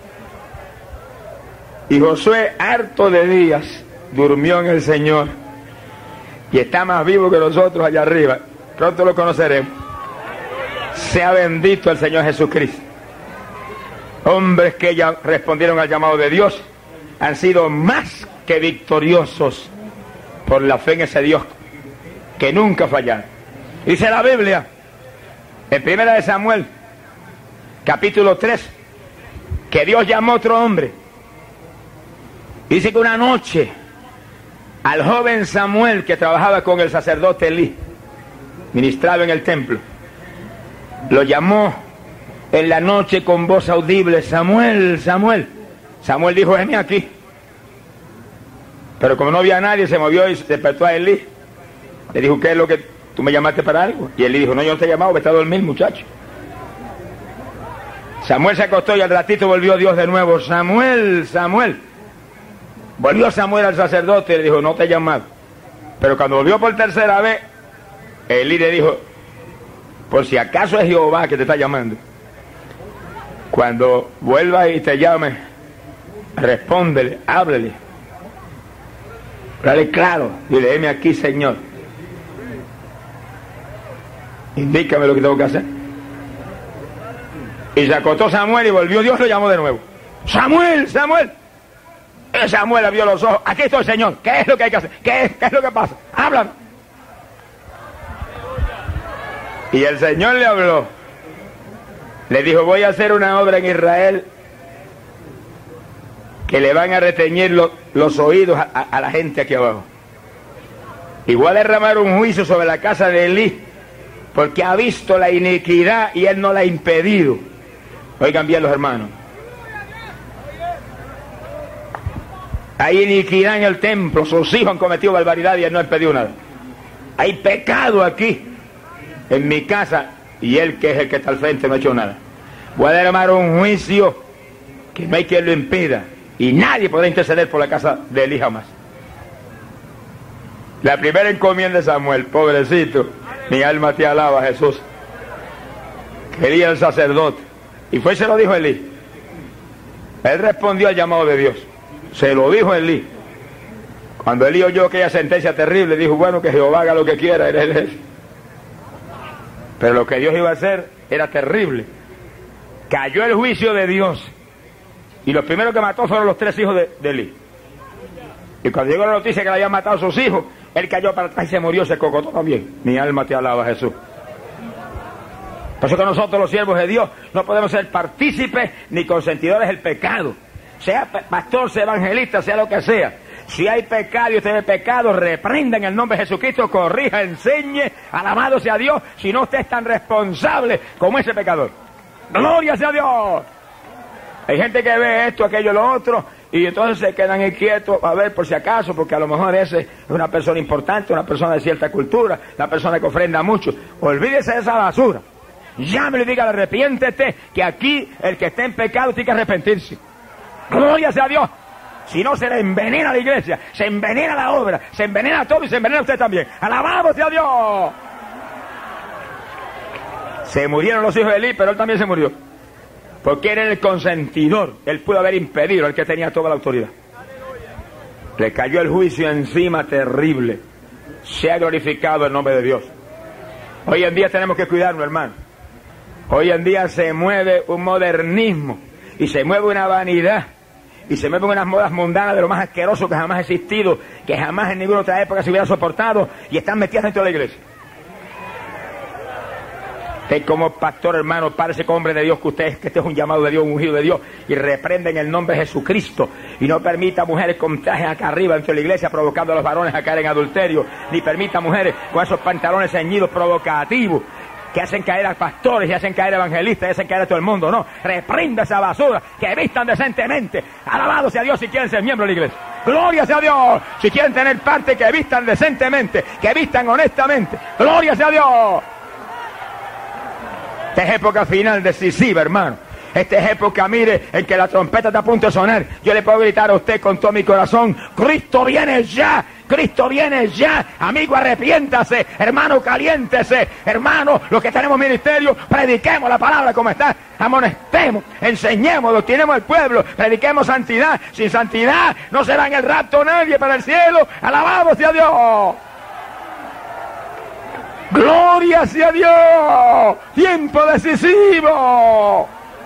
Y Josué, harto de días, durmió en el Señor y está más vivo que nosotros allá arriba. Pronto lo conoceremos. Sea bendito el Señor Jesucristo. Hombres que ya respondieron al llamado de Dios han sido más que victoriosos por la fe en ese Dios que nunca fallaron. Dice la Biblia en Primera de Samuel capítulo tres que Dios llamó a otro hombre. Dice que una noche al joven Samuel, que trabajaba con el sacerdote Elí, ministraba en el templo, lo llamó en la noche con voz audible: Samuel, Samuel. Samuel dijo: heme aquí. Pero como no había nadie, se movió y se despertó a Elí. Le dijo: ¿qué es lo que tú me llamaste para algo? Y Elí dijo: no, yo no te he llamado, vete a dormir, muchacho. Samuel se acostó y al ratito volvió Dios de nuevo: Samuel, Samuel. Volvió Samuel al sacerdote y le dijo: no te he llamado. Pero cuando volvió por tercera vez, Elí le dijo: por si acaso es Jehová que te está llamando, cuando vuelva y te llame, respóndele, háblele, dale claro, dile: heme aquí, Señor, indícame lo que tengo que hacer. Y se acostó Samuel y volvió Dios, lo llamó de nuevo: Samuel, Samuel. Y Samuel abrió los ojos: aquí estoy, Señor, ¿qué es lo que hay que hacer? ¿Qué es, qué es lo que pasa? Háblame. Y el Señor le habló, le dijo: voy a hacer una obra en Israel que le van a reteñir lo, los oídos a, a, a la gente aquí abajo. Y voy a derramar un juicio sobre la casa de Elí, porque ha visto la iniquidad y él no la ha impedido. Oigan bien, los hermanos, hay iniquidad en el templo, sus hijos han cometido barbaridad y él no ha impedido nada. Hay pecado aquí en mi casa y él, que es el que está al frente, no ha hecho nada. Voy a derramar un juicio que no hay quien lo impida y nadie podrá interceder por la casa de Elí jamás. La primera encomienda de Samuel: pobrecito, mi alma te alaba, Jesús. Quería el sacerdote. Y fue y se lo dijo Elí. Él respondió al llamado de Dios. Se lo dijo Elí. Cuando Elí oyó aquella sentencia terrible, dijo: bueno, que Jehová haga lo que quiera, él es él. Pero lo que Dios iba a hacer era terrible. Cayó el juicio de Dios. Y los primeros que mató fueron los tres hijos de, de Elí. Y cuando llegó la noticia que le habían matado a sus hijos, él cayó para atrás y se murió, se cocotó también. Mi alma te alaba, Jesús. Por eso que nosotros, los siervos de Dios, no podemos ser partícipes ni consentidores del pecado. Sea pastor, sea evangelista, sea lo que sea. Si hay pecado y usted ve pecado, reprenda en el nombre de Jesucristo, corrija, enseñe, alabado sea Dios, si no usted es tan responsable como ese pecador. ¡Gloria sea Dios! Hay gente que ve esto, aquello, lo otro, y entonces se quedan ahí quietos a ver por si acaso, porque a lo mejor ese es una persona importante, una persona de cierta cultura, una persona que ofrenda mucho. Olvídese de esa basura. Llámele y diga: arrepiéntete, que aquí el que esté en pecado tiene que arrepentirse. ¡Gloria sea Dios! Si no, se le envenena la iglesia, se envenena la obra, se envenena todo y se envenena usted también. ¡Alabado sea Dios! Se murieron los hijos de Elí, pero él también se murió. Porque era el consentidor, él pudo haber impedido, el que tenía toda la autoridad. Le cayó el juicio encima terrible. Sea glorificado el nombre de Dios. Hoy en día tenemos que cuidarnos, hermano. Hoy en día se mueve un modernismo y se mueve una vanidad y se mueven unas modas mundanas de lo más asqueroso que jamás ha existido, que jamás en ninguna otra época se hubiera soportado, y están metidas dentro de la iglesia. Usted como pastor, hermano, párese como hombre de Dios, que usted es, que este es un llamado de Dios, un ungido de Dios, y reprenda en el nombre de Jesucristo, y no permita mujeres con trajes acá arriba dentro de la iglesia provocando a los varones a caer en adulterio, ni permita mujeres con esos pantalones ceñidos provocativos que hacen caer a pastores y hacen caer a evangelistas y hacen caer a todo el mundo. No, reprenda esa basura, que vistan decentemente. Alabado sea Dios si quieren ser miembros de la iglesia. Gloria sea Dios si quieren tener parte, que vistan decentemente, que vistan honestamente. Gloria sea Dios. Esta es época final decisiva, hermano. Esta es época, mire, en que la trompeta está a punto de sonar. Yo le puedo gritar a usted con todo mi corazón: Cristo viene ya, Cristo viene ya. Amigo, arrepiéntase, hermano, caliéntese, hermano, los que tenemos ministerio, prediquemos la palabra como está, amonestemos, enseñemos, doctrinemos al pueblo, prediquemos santidad. Sin santidad no será en el rapto nadie para el cielo. Alabado sea Dios. Gloria sea Dios. Tiempo decisivo.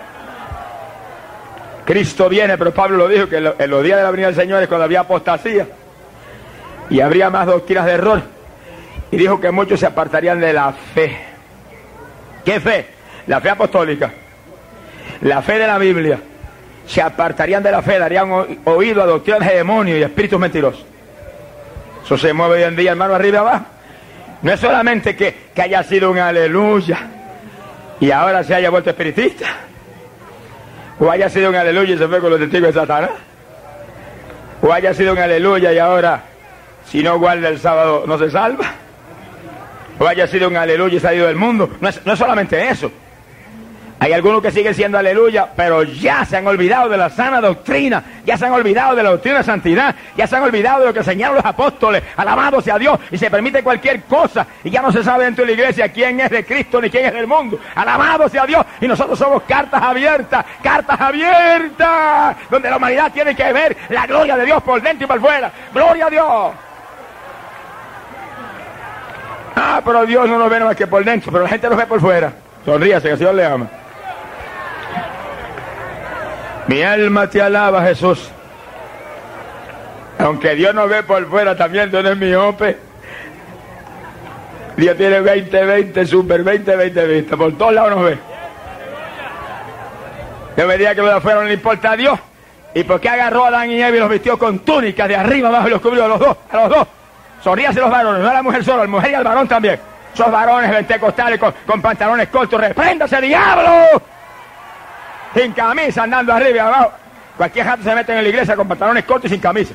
Cristo viene, pero Pablo lo dijo, que en los días de la venida del Señor es cuando había apostasía y habría más doctrinas de error. Y dijo que muchos se apartarían de la fe. ¿Qué fe? La fe apostólica, la fe de la Biblia. Se apartarían de la fe, darían oído a doctrinas de demonios y espíritus mentirosos. Eso se mueve hoy en día, hermano, arriba y abajo. No es solamente que, que haya sido un aleluya y ahora se haya vuelto espiritista, o haya sido un aleluya y se fue con los testigos de Satanás, o haya sido un aleluya y ahora si no guarda el sábado no se salva, o haya sido un aleluya y se ha ido del mundo. No es, no es solamente eso. Hay algunos que siguen siendo aleluya, pero ya se han olvidado de la sana doctrina, ya se han olvidado de la doctrina de santidad, ya se han olvidado de lo que enseñaron los apóstoles. Alabado sea Dios, y se permite cualquier cosa, y ya no se sabe dentro de la iglesia quién es de Cristo ni quién es del mundo. Alabado sea Dios, y nosotros somos cartas abiertas, cartas abiertas, donde la humanidad tiene que ver la gloria de Dios por dentro y por fuera. ¡Gloria a Dios! Ah, pero Dios no nos ve nada más que por dentro, pero la gente nos ve por fuera. Sonríase, que el Señor le ama. Mi alma te alaba, Jesús. Aunque Dios nos ve por fuera, también Dios no es miope. Dios tiene veinte veinte, super veinte veinte vista. Por todos lados nos ve. Yo me diría que lo de afuera no le importa a Dios. ¿Y por qué agarró a Adán y Eva y los vistió con túnicas de arriba abajo y los cubrió a los dos? A los dos. Sonríase los varones, no a la mujer solo, a la mujer y al varón también. Esos varones pentecostales con, con pantalones cortos, repréndase, diablo. Sin camisa, andando arriba y abajo. Cualquier jato se mete en la iglesia con pantalones cortos y sin camisa.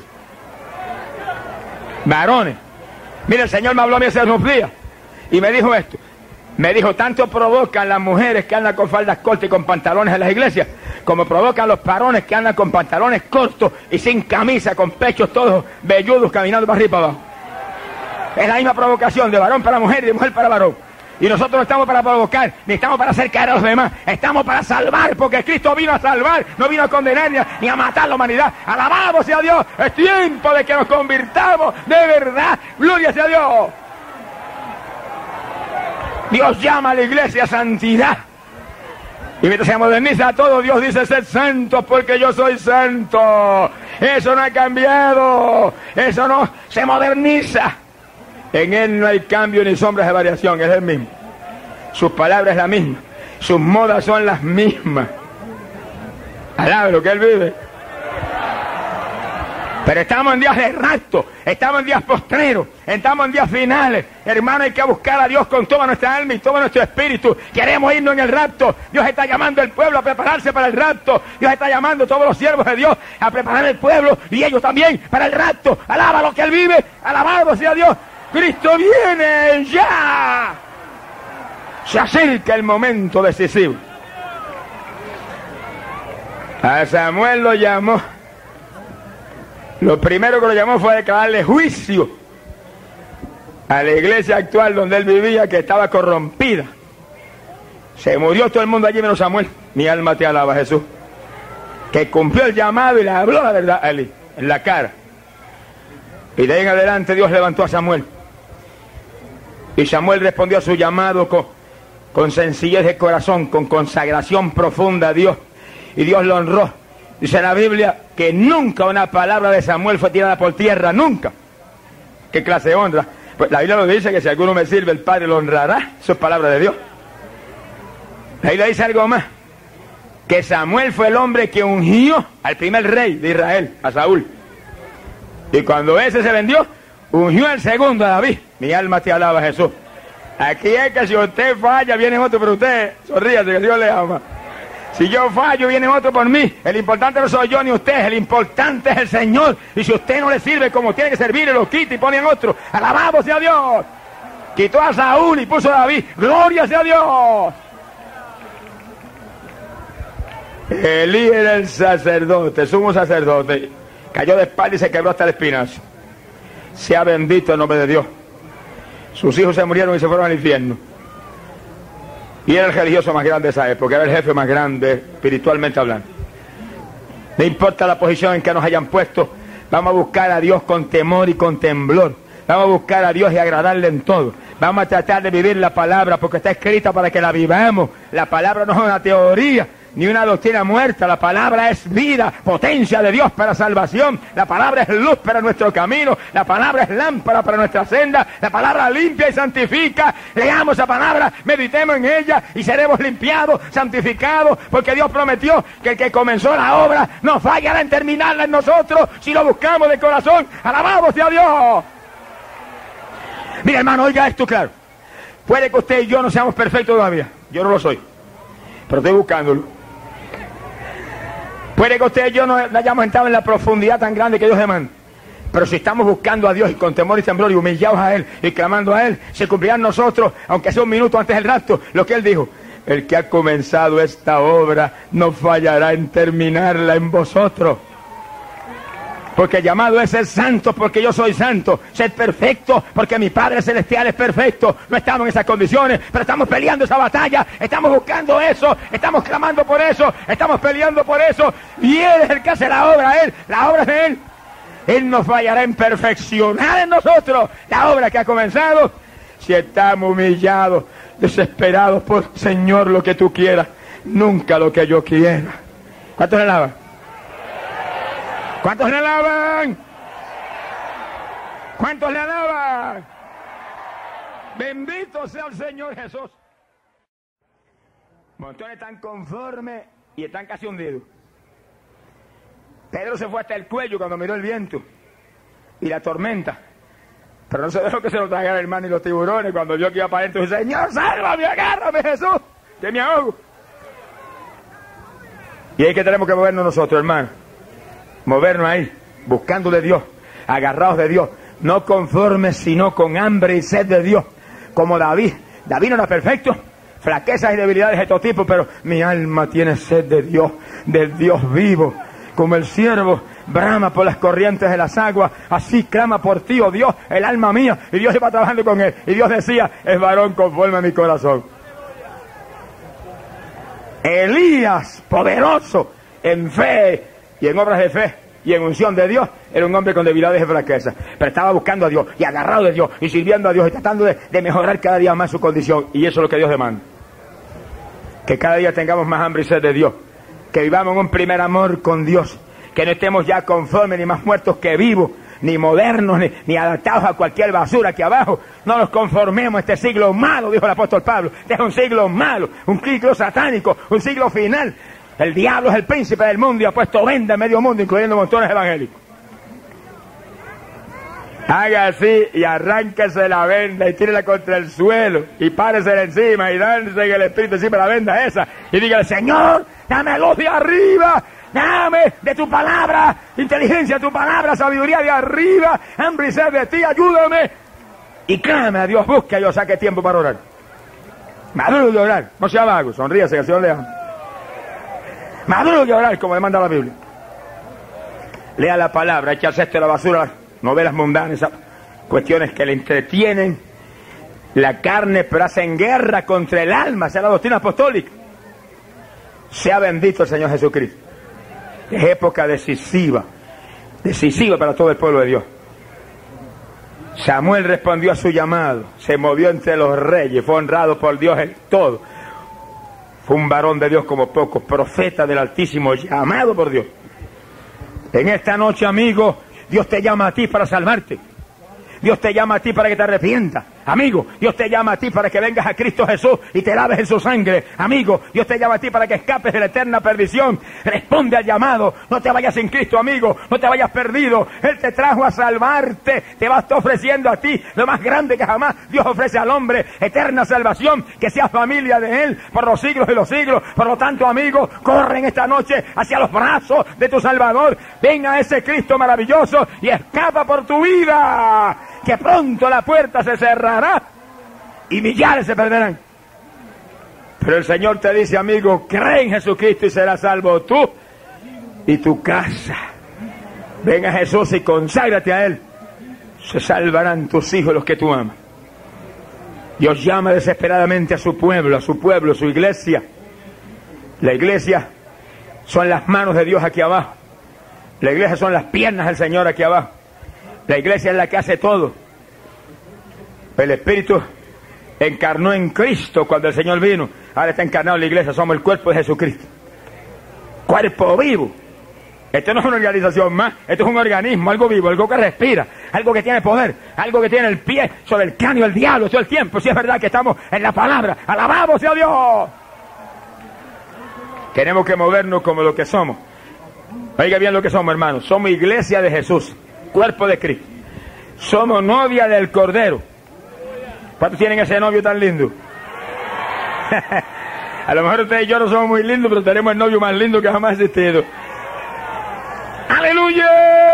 Varones. Mire, el Señor me habló a mí hace unos días y me dijo esto. Me dijo, tanto provocan las mujeres que andan con faldas cortas y con pantalones en las iglesias, como provocan los varones que andan con pantalones cortos y sin camisa, con pechos todos velludos, caminando para arriba y para abajo. Es la misma provocación, de varón para mujer y de mujer para varón. Y nosotros no estamos para provocar, ni estamos para hacer caer a los demás. Estamos para salvar, porque Cristo vino a salvar, no vino a condenar ni a, ni a matar a la humanidad. Alabado sea Dios, es tiempo de que nos convirtamos de verdad. Gloria sea Dios. Dios llama a la iglesia a santidad. Y mientras se moderniza a todo, Dios dice, sed santos porque yo soy santo. Eso no ha cambiado, eso no se moderniza. En Él no hay cambio ni sombras de variación, es el mismo. Sus palabras es la misma, sus modas son las mismas. Alabe lo que Él vive. Pero estamos en días de rapto, estamos en días postreros, estamos en días finales. Hermano, hay que buscar a Dios con toda nuestra alma y todo nuestro espíritu. Queremos irnos en el rapto. Dios está llamando al pueblo a prepararse para el rapto. Dios está llamando a todos los siervos de Dios a preparar el pueblo y ellos también para el rapto. Alaba lo que Él vive, alabado sea Dios. Cristo viene ya. Se acerca el momento decisivo. A Samuel lo llamó. Lo primero que lo llamó fue a declararle juicio a la iglesia actual donde él vivía, que estaba corrompida. Se murió todo el mundo allí menos Samuel. Mi alma te alaba, Jesús. Que cumplió el llamado y le habló la verdad a Eli en la cara. Y de ahí en adelante Dios levantó a Samuel. Y Samuel respondió a su llamado con, con sencillez de corazón, con consagración profunda a Dios. Y Dios lo honró. Dice la Biblia que nunca una palabra de Samuel fue tirada por tierra, nunca. ¿Qué clase de honra? Pues la Biblia lo dice, que si alguno me sirve, el Padre lo honrará. Eso es palabra de Dios. La Biblia dice algo más. Que Samuel fue el hombre que ungió al primer rey de Israel, a Saúl. Y cuando ese se vendió, ungió al segundo, a David. Mi alma te alaba, Jesús. Aquí es que si usted falla, viene otro, pero usted, sonríase, que Dios le ama. Si yo fallo, viene otro por mí. El importante no soy yo ni usted, el importante es el Señor. Y si usted no le sirve como tiene que servir, lo quita y pone en otro. Alabado sea Dios. Quitó a Saúl y puso a David. Gloria sea Dios. Elí era el sacerdote, sumo sacerdote. Cayó de espalda y se quebró hasta el espinazo. Sea bendito el nombre de Dios. Sus hijos se murieron y se fueron al infierno. Y era el religioso más grande de esa época, era el jefe más grande espiritualmente hablando. No importa la posición en que nos hayan puesto, vamos a buscar a Dios con temor y con temblor. Vamos a buscar a Dios y agradarle en todo. Vamos a tratar de vivir la palabra porque está escrita para que la vivamos. La palabra no es una teoría ni una doctrina muerta. La palabra es vida, potencia de Dios para salvación. La palabra es luz para nuestro camino. La palabra es lámpara para nuestra senda. La palabra limpia y santifica. Leamos la palabra, meditemos en ella y seremos limpiados, santificados, porque Dios prometió que el que comenzó la obra no fallará en terminarla en nosotros si lo buscamos de corazón. ¡Alabamos a Dios! Mira, hermano, oiga esto claro. Puede que usted y yo no seamos perfectos todavía. Yo no lo soy, pero estoy buscándolo. Puede que usted y yo no hayamos entrado en la profundidad tan grande que Dios demanda. Pero si estamos buscando a Dios y con temor y temblor y humillados a Él y clamando a Él, se cumplirá en nosotros, aunque sea un minuto antes del rapto, lo que Él dijo. El que ha comenzado esta obra no fallará en terminarla en vosotros. Porque el llamado es ser santo, porque yo soy santo. Ser perfecto, porque mi Padre Celestial es perfecto. No estamos en esas condiciones, pero estamos peleando esa batalla. Estamos buscando eso, estamos clamando por eso, estamos peleando por eso. Y Él es el que hace la obra, Él, la obra es de Él. Él no fallará en perfeccionar en nosotros la obra que ha comenzado. Si estamos humillados, desesperados por Señor, lo que tú quieras, nunca lo que yo quiera. ¿Cuántos le alaban? ¿Cuántos le alaban? ¿Cuántos le alaban? Bendito sea el Señor Jesús. Montones están conformes y están casi hundidos. Pedro se fue hasta el cuello cuando miró el viento y la tormenta. Pero no se dejó que se lo tragara el mar ni los tiburones. Cuando vio que iba para adentro, dice: Señor, sálvame, agárrame, Jesús, que me ahogo. Y ahí que tenemos que movernos nosotros, hermano. Movernos ahí, buscando de Dios, agarrados de Dios, no conformes, sino con hambre y sed de Dios, como David. David no era perfecto, flaquezas y debilidades de todo tipo, pero mi alma tiene sed de Dios, del Dios vivo. Como el siervo brama por las corrientes de las aguas, así clama por ti, oh Dios, el alma mía. Y Dios iba trabajando con él, y Dios decía: es varón conforme a mi corazón. Elías, poderoso en fe y en obras de fe y en unción de Dios, era un hombre con debilidades y flaquezas, pero estaba buscando a Dios y agarrado de Dios y sirviendo a Dios y tratando de, de mejorar cada día más su condición. Y eso es lo que Dios demanda, que cada día tengamos más hambre y sed de Dios, que vivamos en un primer amor con Dios, que no estemos ya conformes, ni más muertos que vivos, ni modernos, ni, ni adaptados a cualquier basura aquí abajo. No nos conformemos a este siglo malo, dijo el apóstol Pablo. Este es un siglo malo, un siglo satánico, un siglo final. El diablo es el príncipe del mundo y ha puesto venda en medio mundo, incluyendo montones evangélicos. Haga así y arránquese la venda y tírela contra el suelo y páresela encima y dándose en el espíritu encima de la venda esa y dígale: Señor, dame luz de arriba, dame de tu palabra, inteligencia de tu palabra, sabiduría de arriba, hambre y sed de ti, ayúdame. Y clame a Dios, busque a Dios, saque tiempo para orar. Maduro de orar, no sea vago, sonríase que el Señor le ama. Maduro de orar, como demanda la Biblia. Lea la palabra, echarse esto a la basura, novelas mundanas, cuestiones que le entretienen la carne, pero hacen guerra contra el alma. Esa es la doctrina apostólica. Sea bendito el Señor Jesucristo. Es época decisiva, decisiva para todo el pueblo de Dios. Samuel respondió a su llamado, se movió entre los reyes, fue honrado por Dios en todo. Fue un varón de Dios como pocos, profeta del Altísimo, llamado por Dios. En esta noche, amigo, Dios te llama a ti para salvarte. Dios te llama a ti para que te arrepientas. Amigo, Dios te llama a ti para que vengas a Cristo Jesús y te laves en su sangre. Amigo, Dios te llama a ti para que escapes de la eterna perdición. Responde al llamado. No te vayas sin Cristo, amigo. No te vayas perdido. Él te trajo a salvarte. Te va a estar ofreciendo a ti lo más grande que jamás Dios ofrece al hombre. Eterna salvación. Que seas familia de Él por los siglos de los siglos. Por lo tanto, amigo, corre en esta noche hacia los brazos de tu Salvador. Ven a ese Cristo maravilloso y escapa por tu vida. Que pronto la puerta se cerrará y millares se perderán. Pero el Señor te dice, amigo, cree en Jesucristo y serás salvo tú y tu casa. Ven a Jesús y conságrate a Él. Se salvarán tus hijos, los que tú amas. Dios llama desesperadamente a su pueblo, a su pueblo, a su iglesia. La iglesia son las manos de Dios aquí abajo. La iglesia son las piernas del Señor aquí abajo. La iglesia es la que hace todo. El Espíritu encarnó en Cristo cuando el Señor vino. Ahora está encarnado en la iglesia. Somos el cuerpo de Jesucristo. Cuerpo vivo. Esto no es una organización más, esto es un organismo, algo vivo, algo que respira, algo que tiene poder, algo que tiene el pie sobre el cráneo del diablo todo el tiempo. Si es verdad que estamos en la palabra, alabado sea Dios. Tenemos que movernos como lo que somos. Oiga bien lo que somos, hermanos. Somos iglesia de Jesús, cuerpo de Cristo. Somos novia del Cordero. ¿Cuántos tienen ese novio tan lindo? A lo mejor ustedes y yo no somos muy lindos, pero tenemos el novio más lindo que jamás ha existido. ¡Aleluya!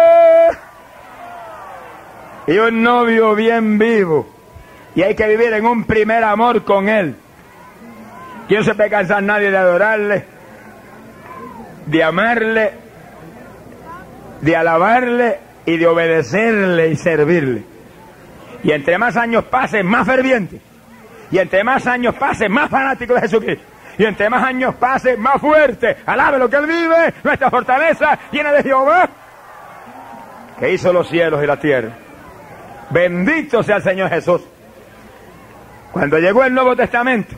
Y un novio bien vivo. Y hay que vivir en un primer amor con él. Que no se puede cansar nadie de adorarle, de amarle, de alabarle y de obedecerle y servirle. Y entre más años pasen, más ferviente. Y entre más años pasen, más fanático de Jesucristo. Y entre más años pasen, más fuerte. Alabe lo que Él vive, nuestra fortaleza llena de Jehová, que hizo los cielos y la tierra. Bendito sea el Señor Jesús. Cuando llegó el Nuevo Testamento,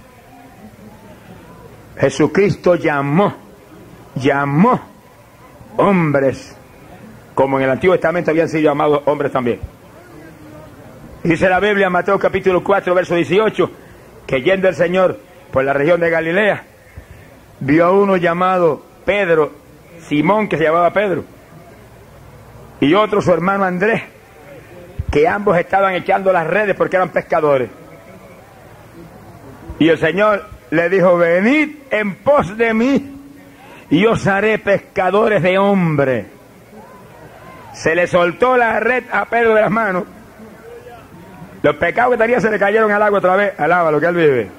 Jesucristo llamó, llamó hombres, como en el Antiguo Testamento habían sido llamados hombres también. Dice la Biblia en Mateo capítulo cuatro, verso dieciocho, que yendo el Señor por la región de Galilea, vio a uno llamado Pedro, Simón, que se llamaba Pedro, y otro su hermano Andrés, que ambos estaban echando las redes porque eran pescadores. Y el Señor le dijo: venid en pos de mí, y os haré pescadores de hombres. Se le soltó la red a Pedro de las manos. Los pecados que tenía se le cayeron al agua otra vez. Alaba lo que Él vive.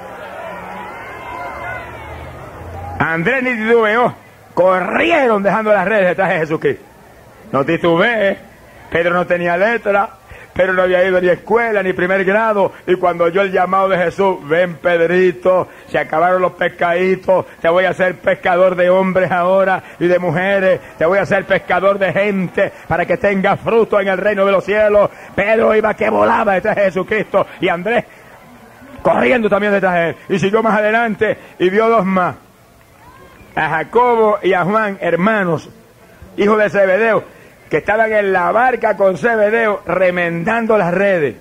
Andrés ni titubeó, corrieron dejando las redes detrás de Jesucristo. No titubeé. Pedro no tenía letra, Pedro no había ido ni a escuela ni primer grado, y cuando oyó el llamado de Jesús: ven Pedrito, se acabaron los pescaditos, te voy a hacer pescador de hombres ahora y de mujeres, te voy a hacer pescador de gente para que tengas fruto en el reino de los cielos. Pedro iba que volaba detrás de Jesucristo, y Andrés corriendo también detrás de él, y siguió más adelante y vio dos más, a Jacobo y a Juan, hermanos, hijos de Zebedeo, que estaban en la barca con Zebedeo remendando las redes.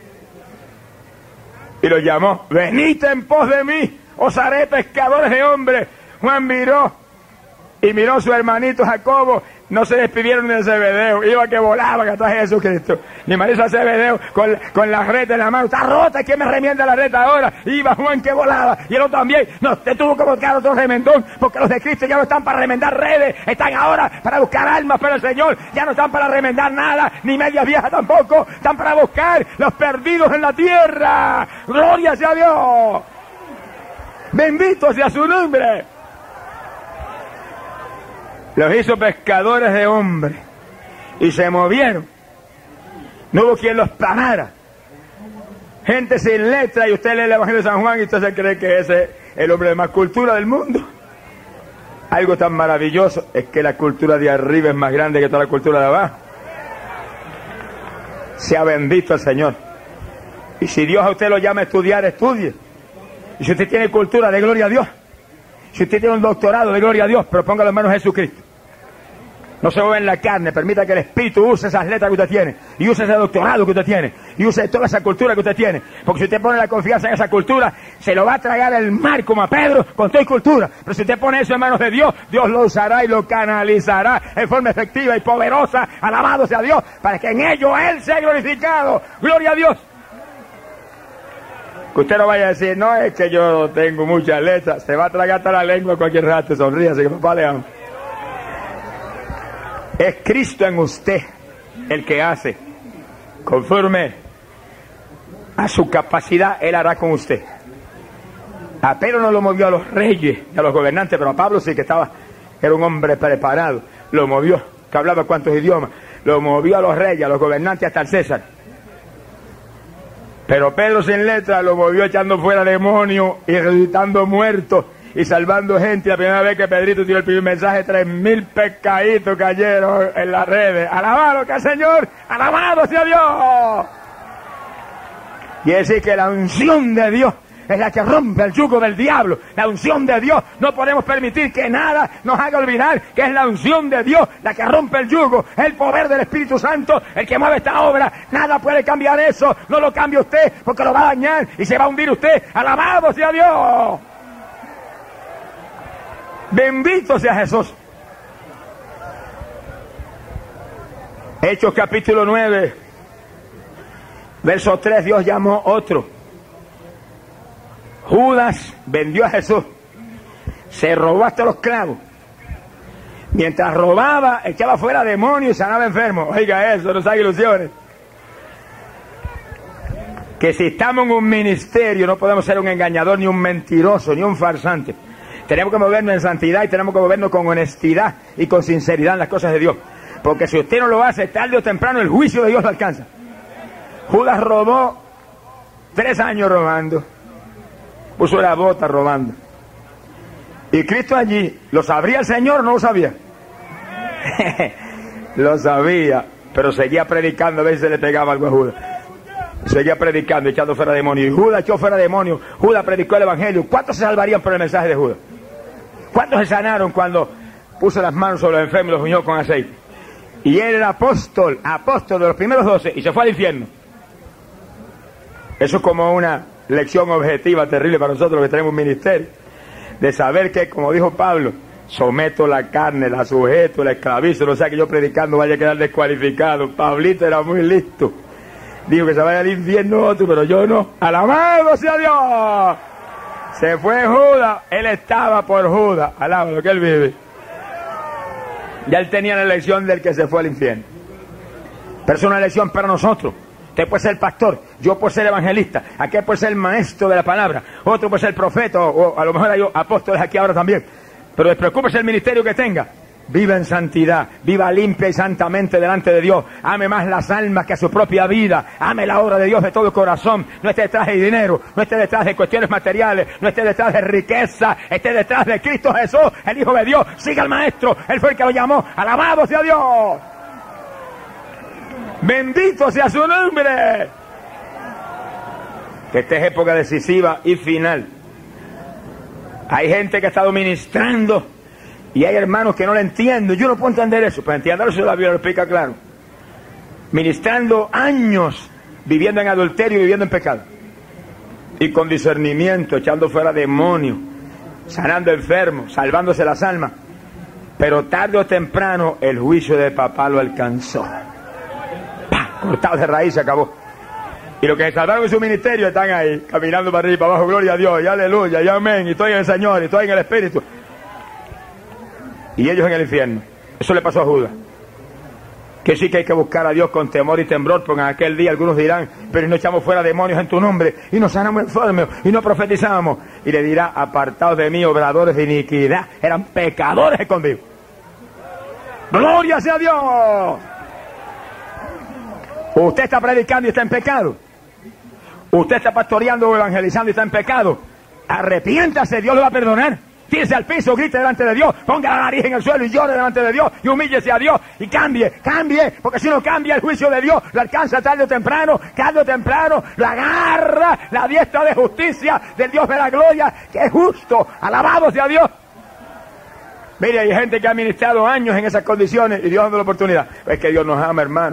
Y los llamó: venid en pos de mí, os haré pescadores de hombres. Juan miró y miró a su hermanito Jacobo. No se despidieron de Zebedeo, iba que volaba que atrás de Jesucristo. Ni Marisa Zebedeo con, con la red en la mano: está rota, ¿quién me remienda la red ahora? Iba Juan que volaba, y el otro también. No, te tuvo que buscar otro remendón, porque los de Cristo ya no están para remendar redes, están ahora para buscar almas para el Señor. Ya no están para remendar nada, ni medias viejas tampoco, están para buscar los perdidos en la tierra. ¡Gloria sea Dios! ¡Bendito sea su nombre! Los hizo pescadores de hombres, y se movieron. No hubo quien los parara. Gente sin letra, y usted lee el Evangelio de San Juan y usted se cree que ese es el hombre de más cultura del mundo. Algo tan maravilloso es que la cultura de arriba es más grande que toda la cultura de abajo. Sea bendito el Señor. Y si Dios a usted lo llama a estudiar, estudie. Y si usted tiene cultura, de gloria a Dios. Si usted tiene un doctorado, de gloria a Dios, pero póngalo en manos de Jesucristo. No se mueva en la carne, permita que el Espíritu use esas letras que usted tiene, y use ese doctorado que usted tiene, y use toda esa cultura que usted tiene. Porque si usted pone la confianza en esa cultura, se lo va a tragar el mar como a Pedro con toda cultura. Pero si usted pone eso en manos de Dios, Dios lo usará y lo canalizará en forma efectiva y poderosa. Alabado sea Dios, para que en ello Él sea glorificado. Gloria a Dios. Que usted no vaya a decir: no, es que yo tengo muchas letras. Se va a tragar hasta la lengua cualquier rato, sonríe, así que papá le amo. Es Cristo en usted el que hace. Conforme a su capacidad, Él hará con usted. A Pedro no lo movió a los reyes y a los gobernantes, pero a Pablo sí, que estaba, era un hombre preparado. Lo movió, que hablaba cuántos idiomas. Lo movió a los reyes, a los gobernantes, hasta el César. Pero Pedro sin letra lo movió echando fuera demonios y resucitando muertos y salvando gente. La primera vez que Pedrito dio el primer mensaje, tres mil pescaditos cayeron en las redes. Alabado que el Señor, alabado sea Dios. Quiere decir que la unción de Dios es la que rompe el yugo del diablo. La unción de Dios. No podemos permitir que nada nos haga olvidar que es la unción de Dios la que rompe el yugo. Es el poder del Espíritu Santo el que mueve esta obra. Nada puede cambiar eso. No lo cambie usted porque lo va a dañar y se va a hundir usted. ¡Alabado sea Dios! Bendito sea Jesús. Hechos capítulo nueve, verso tres, Dios llamó otro. Judas vendió a Jesús, se robó hasta los clavos. Mientras robaba, echaba fuera demonios y sanaba enfermos. Oiga eso, no sabe ilusiones. Que si estamos en un ministerio no podemos ser un engañador, ni un mentiroso, ni un farsante. Tenemos que movernos en santidad y tenemos que movernos con honestidad y con sinceridad en las cosas de Dios. Porque si usted no lo hace, tarde o temprano el juicio de Dios lo alcanza. Judas robó tres años robando. Puso la bota robando. Y Cristo allí, ¿lo sabría el Señor o no lo sabía? Lo sabía, pero seguía predicando, a veces se le pegaba algo a Judas. Seguía predicando, echando fuera demonios. Y Judas echó fuera demonios. Judas predicó el Evangelio. ¿Cuántos se salvarían por el mensaje de Judas? ¿Cuántos se sanaron cuando puso las manos sobre los enfermos y los ungió con aceite? Y él era apóstol, apóstol de los primeros doce, y se fue al infierno. Eso es como una lección objetiva terrible para nosotros que tenemos un ministerio, de saber que, como dijo Pablo, someto la carne, la sujeto, la esclavizo, no sea que yo predicando vaya a quedar descualificado. Pablito era muy listo, dijo que se vaya al infierno otro, pero yo no. ¡Alabado sea Dios! Se fue Judas, él estaba por Judas, alaba lo que él vive. Ya él tenía la elección del que se fue al infierno. Pero es una elección para nosotros. Usted puede ser pastor, yo puedo ser evangelista, aquel puede ser el maestro de la palabra, otro puede ser profeta, o, o a lo mejor hay apóstoles aquí ahora también. Pero despreocúpese el ministerio que tenga. Viva en santidad, viva limpia y santamente delante de Dios. Ame más las almas que a su propia vida. Ame la obra de Dios de todo el corazón. No esté detrás de dinero, no esté detrás de cuestiones materiales, no esté detrás de riqueza, esté detrás de Cristo Jesús, el Hijo de Dios. Siga al Maestro, Él fue el que lo llamó. ¡Alabado sea Dios! ¡Bendito sea su nombre! Que esta es época decisiva y final. Hay gente que ha estado ministrando y hay hermanos que no lo entienden. Yo no puedo entender eso, pero entiéndalo si la Biblia lo explica claro. Ministrando años, viviendo en adulterio y viviendo en pecado. Y con discernimiento, echando fuera demonios, sanando enfermos, salvándose las almas. Pero tarde o temprano el juicio de papá lo alcanzó. ¡Pah! Cortado de raíz, se acabó. Y los que se salvaron en su ministerio están ahí, caminando para arriba y para abajo. Gloria a Dios, y aleluya, y amén. Y estoy en el Señor, y estoy en el Espíritu. Y ellos en el infierno. Eso le pasó a Judas. Que sí que hay que buscar a Dios con temor y temblor, porque en aquel día algunos dirán, pero no echamos fuera demonios en tu nombre, y nos sanamos enfermos, y no profetizamos. Y le dirá, apartados de mí, obradores de iniquidad, eran pecadores escondidos. ¡Gloria sea a Dios! Usted está predicando y está en pecado. Usted está pastoreando o evangelizando y está en pecado. Arrepiéntase, Dios le va a perdonar. Tírese al piso, grite delante de Dios, ponga la nariz en el suelo y llore delante de Dios y humíllese a Dios y cambie, cambie, porque si no cambia el juicio de Dios, lo alcanza tarde o temprano, tarde o temprano, lo agarra la diestra de justicia del Dios de la gloria, que es justo, alabado sea Dios. Mire, hay gente que ha ministrado años en esas condiciones y Dios dando la oportunidad. Es que Dios nos ama, hermano.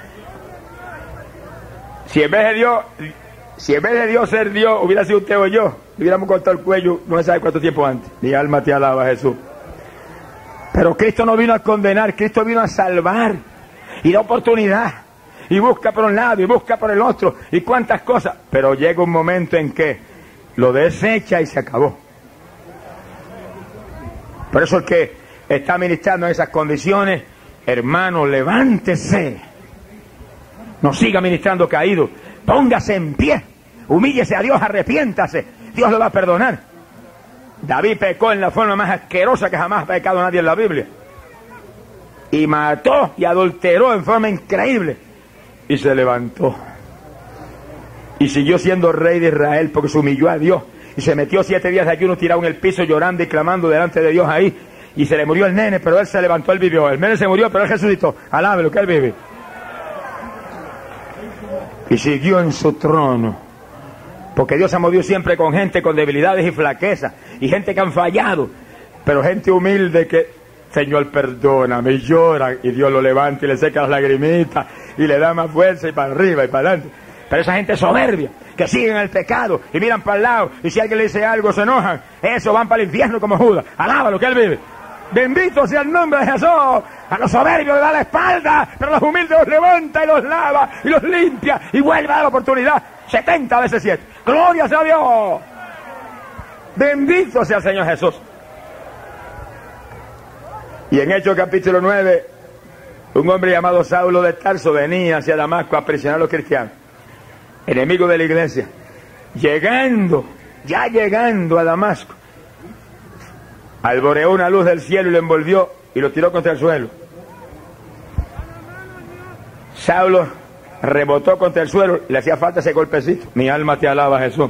Si en vez de Dios, si en vez de Dios ser Dios, hubiera sido usted o yo, le hubiéramos cortado el cuello no se sabe cuánto tiempo antes. Mi alma te alaba, Jesús. Pero Cristo no vino a condenar, Cristo vino a salvar y da oportunidad. Y busca por un lado y busca por el otro y cuántas cosas. Pero llega un momento en que lo desecha y se acabó. Por eso el que está ministrando en esas condiciones, hermano, levántese. No siga ministrando caído. Póngase en pie. Humíllese a Dios, arrepiéntase. Dios lo va a perdonar. David pecó en la forma más asquerosa que jamás ha pecado nadie en la Biblia. Y mató y adulteró en forma increíble. Y se levantó. Y siguió siendo rey de Israel porque se humilló a Dios. Y se metió siete días de ayuno tirado en el piso llorando y clamando delante de Dios ahí. Y se le murió el nene, pero él se levantó, él vivió. El nene se murió, pero él resucitó. Alábelo, que él vive. Y siguió en su trono. Porque Dios se ha movido siempre con gente con debilidades y flaquezas, y gente que han fallado, pero gente humilde que, Señor, perdóname, y lloran, y Dios lo levanta y le seca las lagrimitas, y le da más fuerza, y para arriba, y para adelante. Pero esa gente soberbia, que siguen el pecado, y miran para el lado, y si alguien le dice algo, se enojan, eso, van para el infierno como Judas. Alábalo, que él vive. Bendito sea el nombre de Jesús. A los soberbios le da la espalda, pero a los humildes los levanta y los lava, y los limpia, y vuelve a dar la oportunidad. setenta veces siete. Gloria sea a Dios. Bendito sea el Señor Jesús. Y en Hechos capítulo nueve, un hombre llamado Saulo de Tarso venía hacia Damasco a aprisionar a los cristianos, enemigo de la iglesia. Llegando, ya llegando a Damasco, alboreó una luz del cielo y lo envolvió y lo tiró contra el suelo. Saulo rebotó contra el suelo, le hacía falta ese golpecito. Mi alma te alaba, Jesús.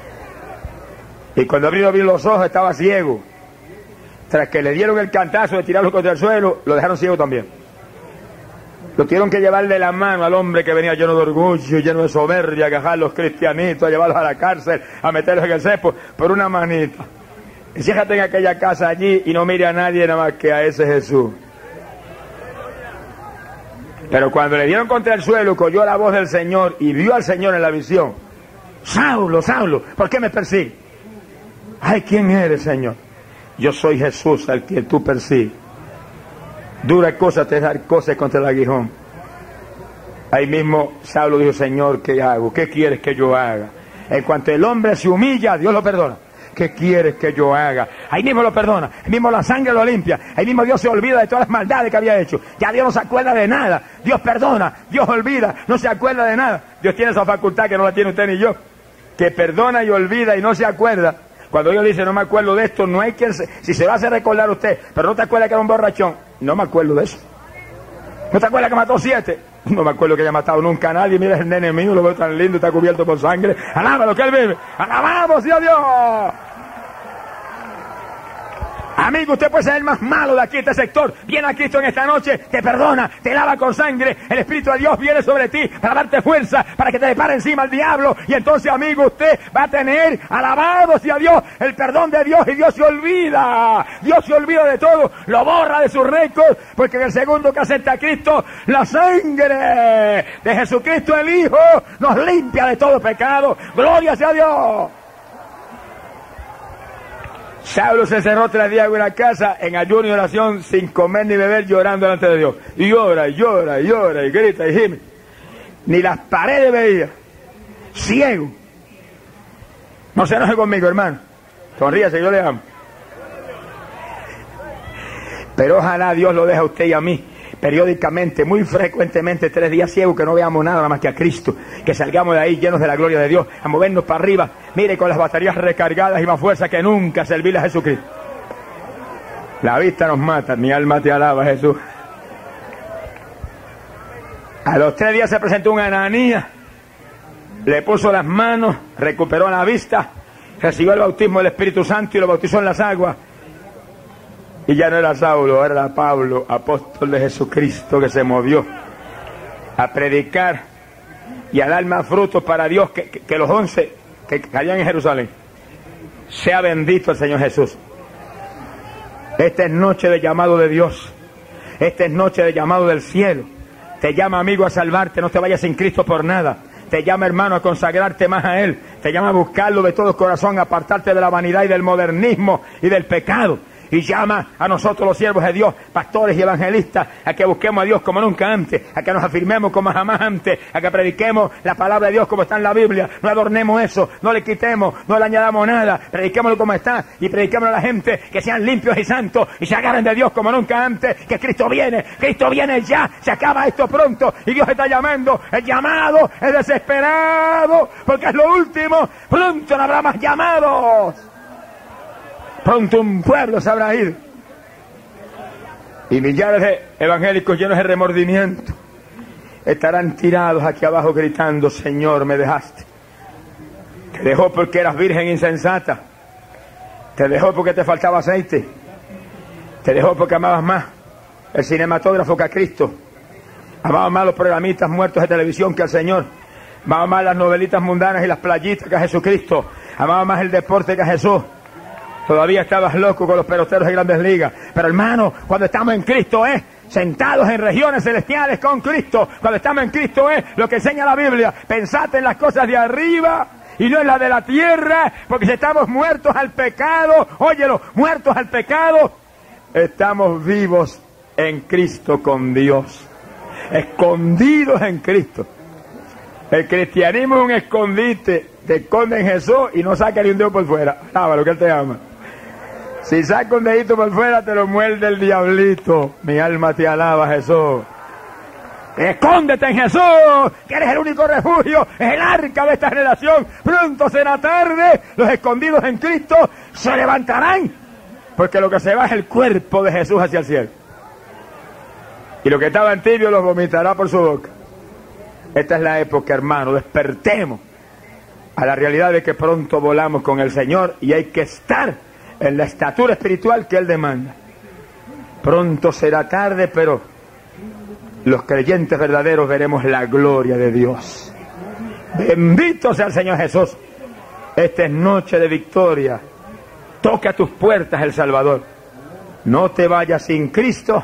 Y cuando abrió bien los ojos estaba ciego. Tras que le dieron el cantazo de tirarlo contra el suelo, lo dejaron ciego también. Lo tuvieron que llevar de la mano al hombre que venía lleno de orgullo, lleno de soberbia, a agarrar a los cristianitos, a llevarlos a la cárcel, a meterlos en el cepo, por una manita. Y fíjate en aquella casa allí y no mire a nadie nada más que a ese Jesús. Pero cuando le dieron contra el suelo, oyó la voz del Señor y vio al Señor en la visión. Saulo, Saulo, ¿por qué me persigues? Ay, ¿quién eres, Señor? Yo soy Jesús, al que tú persigues. Dura cosa te dar cosas contra el aguijón. Ahí mismo Saulo dijo, Señor, ¿qué hago? ¿Qué quieres que yo haga? En cuanto el hombre se humilla, Dios lo perdona. ¿Qué quieres que yo haga? Ahí mismo lo perdona, ahí mismo la sangre lo limpia, ahí mismo Dios se olvida de todas las maldades que había hecho. Ya Dios no se acuerda de nada, Dios perdona, Dios olvida, no se acuerda de nada. Dios tiene esa facultad que no la tiene usted ni yo, que perdona y olvida y no se acuerda. Cuando Dios dice, no me acuerdo de esto, no hay quien se... Si se va a hacer recordar usted, pero no te acuerdas que era un borrachón, no me acuerdo de eso. ¿No te acuerdas que mató siete? No me acuerdo que haya matado nunca a nadie. Mira, el nene mío, lo veo tan lindo, está cubierto por sangre. Alábalo, que él vive. Alabamos, Dios, Dios. Amigo, usted puede ser el más malo de aquí, este sector. Viene a Cristo en esta noche, te perdona, te lava con sangre. El Espíritu de Dios viene sobre ti para darte fuerza, para que te depare encima el diablo. Y entonces, amigo, usted va a tener, alabado sea Dios, el perdón de Dios. Y Dios se olvida, Dios se olvida de todo, lo borra de sus récords. Porque en el segundo que acepta a Cristo, la sangre de Jesucristo el Hijo nos limpia de todo pecado. Gloria sea a Dios. Saulo se cerró tres días en una casa, en ayuno y oración, sin comer ni beber, llorando delante de Dios. Y llora, y llora, y llora, y grita, y gime. Ni las paredes veía. Ciego. No se enoje conmigo, hermano. Sonríase, yo le amo. Pero ojalá Dios lo deje a usted y a mí, periódicamente, muy frecuentemente, tres días ciegos, que no veamos nada, nada más que a Cristo, que salgamos de ahí llenos de la gloria de Dios, a movernos para arriba, mire, con las baterías recargadas y más fuerza que nunca, servirle a Jesucristo. La vista nos mata, mi alma te alaba, Jesús. A los tres días se presentó un Ananías, le puso las manos, recuperó la vista, recibió el bautismo del Espíritu Santo y lo bautizó en las aguas. Y ya no era Saulo, era Pablo, apóstol de Jesucristo, que se movió a predicar y a dar más frutos para Dios que, que, que los once que caían en Jerusalén. Sea bendito el Señor Jesús. Esta es noche de llamado de Dios. Esta es noche de llamado del cielo. Te llama, amigo, a salvarte. No te vayas sin Cristo por nada. Te llama, hermano, a consagrarte más a Él. Te llama a buscarlo de todo corazón, a apartarte de la vanidad y del modernismo y del pecado. Y llama a nosotros los siervos de Dios, pastores y evangelistas, a que busquemos a Dios como nunca antes, a que nos afirmemos como jamás antes, a que prediquemos la palabra de Dios como está en la Biblia. No adornemos eso, no le quitemos, no le añadamos nada, prediquémoslo como está y prediquémoslo a la gente, que sean limpios y santos y se agarren de Dios como nunca antes, que Cristo viene, Cristo viene ya, se acaba esto pronto y Dios está llamando. El llamado es desesperado porque es lo último, pronto no habrá más llamados. Pronto un pueblo se habrá ido. Y millares de evangélicos llenos de remordimiento estarán tirados aquí abajo gritando, Señor, me dejaste. Te dejó porque eras virgen insensata. Te dejó porque te faltaba aceite. Te dejó porque amabas más el cinematógrafo que a Cristo. Amabas más los programistas muertos de televisión que al Señor. Amaba más las novelitas mundanas y las playitas que a Jesucristo. Amaba más el deporte que a Jesús. Todavía estabas loco con los peloteros de Grandes Ligas. Pero hermano, cuando estamos en Cristo es sentados en regiones celestiales con Cristo. Cuando estamos en Cristo es lo que enseña la Biblia. Pensad en las cosas de arriba y no en las de la tierra. Porque si estamos muertos al pecado, óyelo, muertos al pecado, estamos vivos en Cristo con Dios. Escondidos en Cristo. El cristianismo es un escondite. Te esconde en Jesús y no saca ni un dedo por fuera. Alaba lo que Él te ama. Si saca un dedito por fuera, te lo muerde el diablito. Mi alma te alaba, Jesús. Escóndete en Jesús, que eres el único refugio, es el arca de esta generación. Pronto será tarde, los escondidos en Cristo se levantarán, porque lo que se va es el cuerpo de Jesús hacia el cielo. Y lo que estaba en tibio los vomitará por su boca. Esta es la época, hermano, despertemos a la realidad de que pronto volamos con el Señor y hay que estar en la estatura espiritual que Él demanda. Pronto será tarde, pero los creyentes verdaderos veremos la gloria de Dios. Bendito sea el Señor Jesús. Esta es noche de victoria. Toca a tus puertas el Salvador. No te vayas sin Cristo,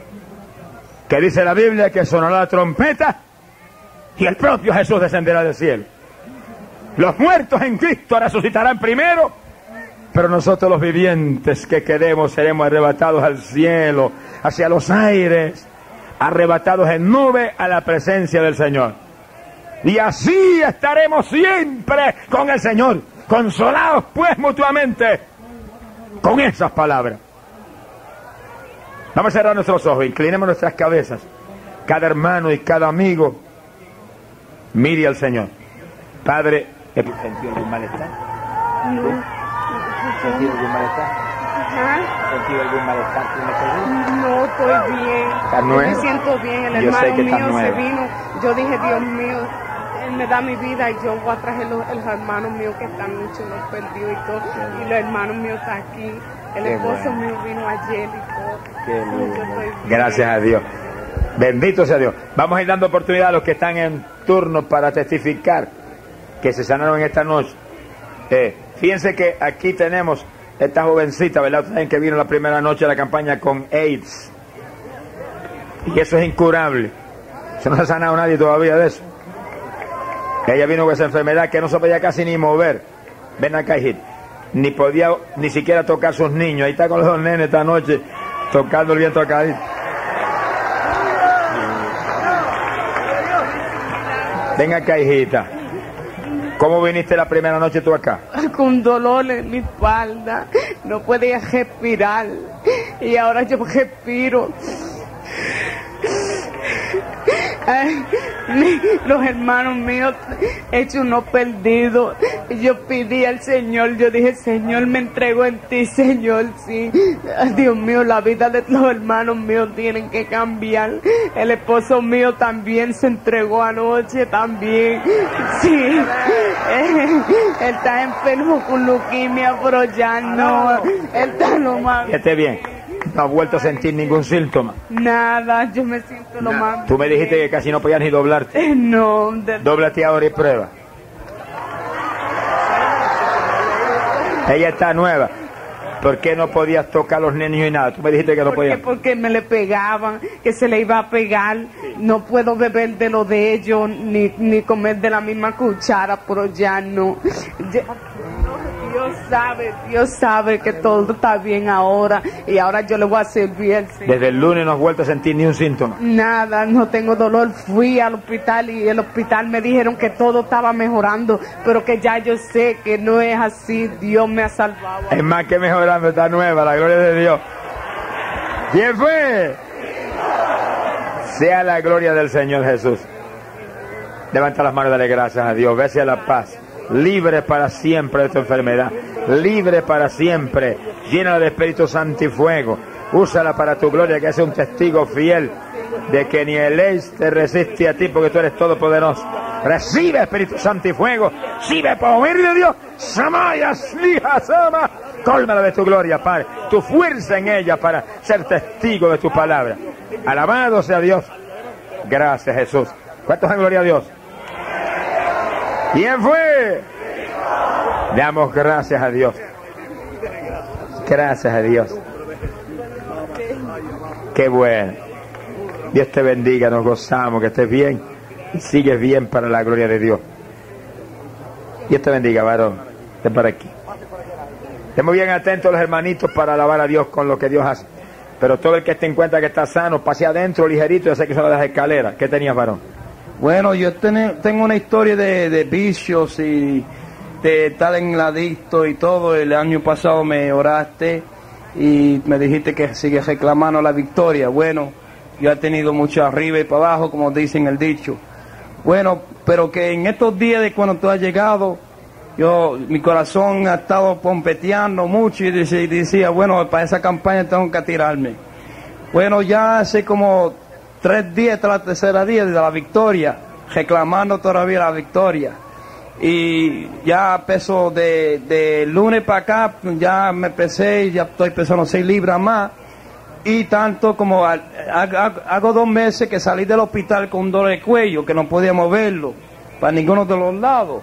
que dice la Biblia que sonará la trompeta y el propio Jesús descenderá del cielo. Los muertos en Cristo resucitarán primero, pero nosotros los vivientes que quedemos seremos arrebatados al cielo, hacia los aires, arrebatados en nube a la presencia del Señor. Y así estaremos siempre con el Señor, consolados pues mutuamente con esas palabras. Vamos a cerrar nuestros ojos, inclinemos nuestras cabezas. Cada hermano y cada amigo mire al Señor. Padre, ¿he sentido algún malestar? No. ¿Has sentido algún malestar? Ajá. ¿Has sentido algún malestar? No, estoy bien. ¿Estás nueva? Me siento bien. El Yo sé hermano que estás mío se nueva. vino. Yo dije, Dios mío, Él me da mi vida y yo voy a traer los, los hermanos míos que están mucho, los perdidos y todo. Y los hermanos míos están aquí. El Qué esposo bueno. mío vino ayer y todo. Qué Yo lindo. estoy bien. Gracias a Dios. Bendito sea Dios. Vamos a ir dando oportunidad a los que están en turno para testificar que se sanaron esta noche. Eh, fíjense que aquí tenemos esta jovencita, ¿verdad? Ustedes saben que vino la primera noche de la campaña con AIDS. Y eso es incurable. Eso no se ha sanado nadie todavía de eso. Ella vino con esa enfermedad que no se podía casi ni mover. Ven acá, hijita. Ni podía ni siquiera tocar sus niños. Ahí está con los dos nenes esta noche tocando el viento acá. Ven acá, hijita. ¿Cómo viniste la primera noche tú acá? Con dolor en mi espalda, no podía respirar y ahora yo respiro. Ay, mi- los hermanos míos hechos unos perdidos. Yo pedí al Señor, yo dije, Señor, me entrego en ti, Señor, sí. Ay, Dios mío, la vida de los hermanos míos tienen que cambiar. El esposo mío también se entregó anoche, también. Sí, eh, él está enfermo con leuquimia, pero ya no. Él está lo más... Que esté bien. No has vuelto a sentir ningún síntoma. Nada, yo me siento lo más... Tú me dijiste que casi no podías ni doblarte. Eh, No, de... Dóblate ahora y prueba. Ella está nueva. ¿Por qué no podías tocar a los niños y nada? Tú me dijiste que no ¿Por qué? podías. Porque me le pegaban, que se le iba a pegar. No puedo beber de lo de ellos, ni, ni comer de la misma cuchara, pero ya no. Ya- Dios sabe, Dios sabe que todo está bien ahora. Y ahora yo le voy a servir al Señor. Desde el lunes no has vuelto a sentir ni un síntoma. Nada, no tengo dolor. Fui al hospital y el hospital me dijeron que todo estaba mejorando, pero que ya yo sé que no es así. Dios me ha salvado. Es más que mejorando, está nueva, la gloria de Dios. ¿Quién fue? Sea la gloria del Señor Jesús. Levanta las manos y dale gracias a Dios. Ve hacia la paz. Libre para siempre de tu enfermedad. Libre para siempre. Llénala de Espíritu Santo y fuego. Úsala para tu gloria, que sea un testigo fiel de que ni el ex te resiste a ti, porque tú eres todopoderoso. Recibe Espíritu Santo y fuego. Recibe poder de Dios. Samaya, Sliha, Sama. Cólmala de tu gloria, Padre. Tu fuerza en ella para ser testigo de tu palabra. Alabado sea Dios. Gracias, Jesús. ¿Cuántos dan gloria a Dios? ¿Quién fue? Damos gracias a Dios. Gracias a Dios. Qué bueno. Dios te bendiga, nos gozamos, que estés bien y sigues bien para la gloria de Dios. Dios te bendiga, varón. Ven para aquí. Estemos bien atentos los hermanitos para alabar a Dios con lo que Dios hace. Pero todo el que esté en cuenta que está sano, pase adentro ligerito, ya sé que son las escaleras. ¿Qué tenías, varón? Bueno, yo ten, tengo una historia de, de vicios y de estar en el adicto y todo. El año pasado me oraste y me dijiste que sigue reclamando la victoria. Bueno, yo he tenido mucho arriba y para abajo, como dicen el dicho. Bueno, pero que en estos días de cuando tú has llegado, yo, mi corazón ha estado pompeteando mucho y decía, y decía, bueno, para esa campaña tengo que tirarme. Bueno, ya hace como tres días, la tercera día de la victoria, reclamando todavía la victoria. Y ya peso de, de lunes para acá, ya me pesé y ya estoy pesando seis libras más. Y tanto como hago, hago dos meses que salí del hospital con un dolor de cuello, que no podía moverlo para ninguno de los lados.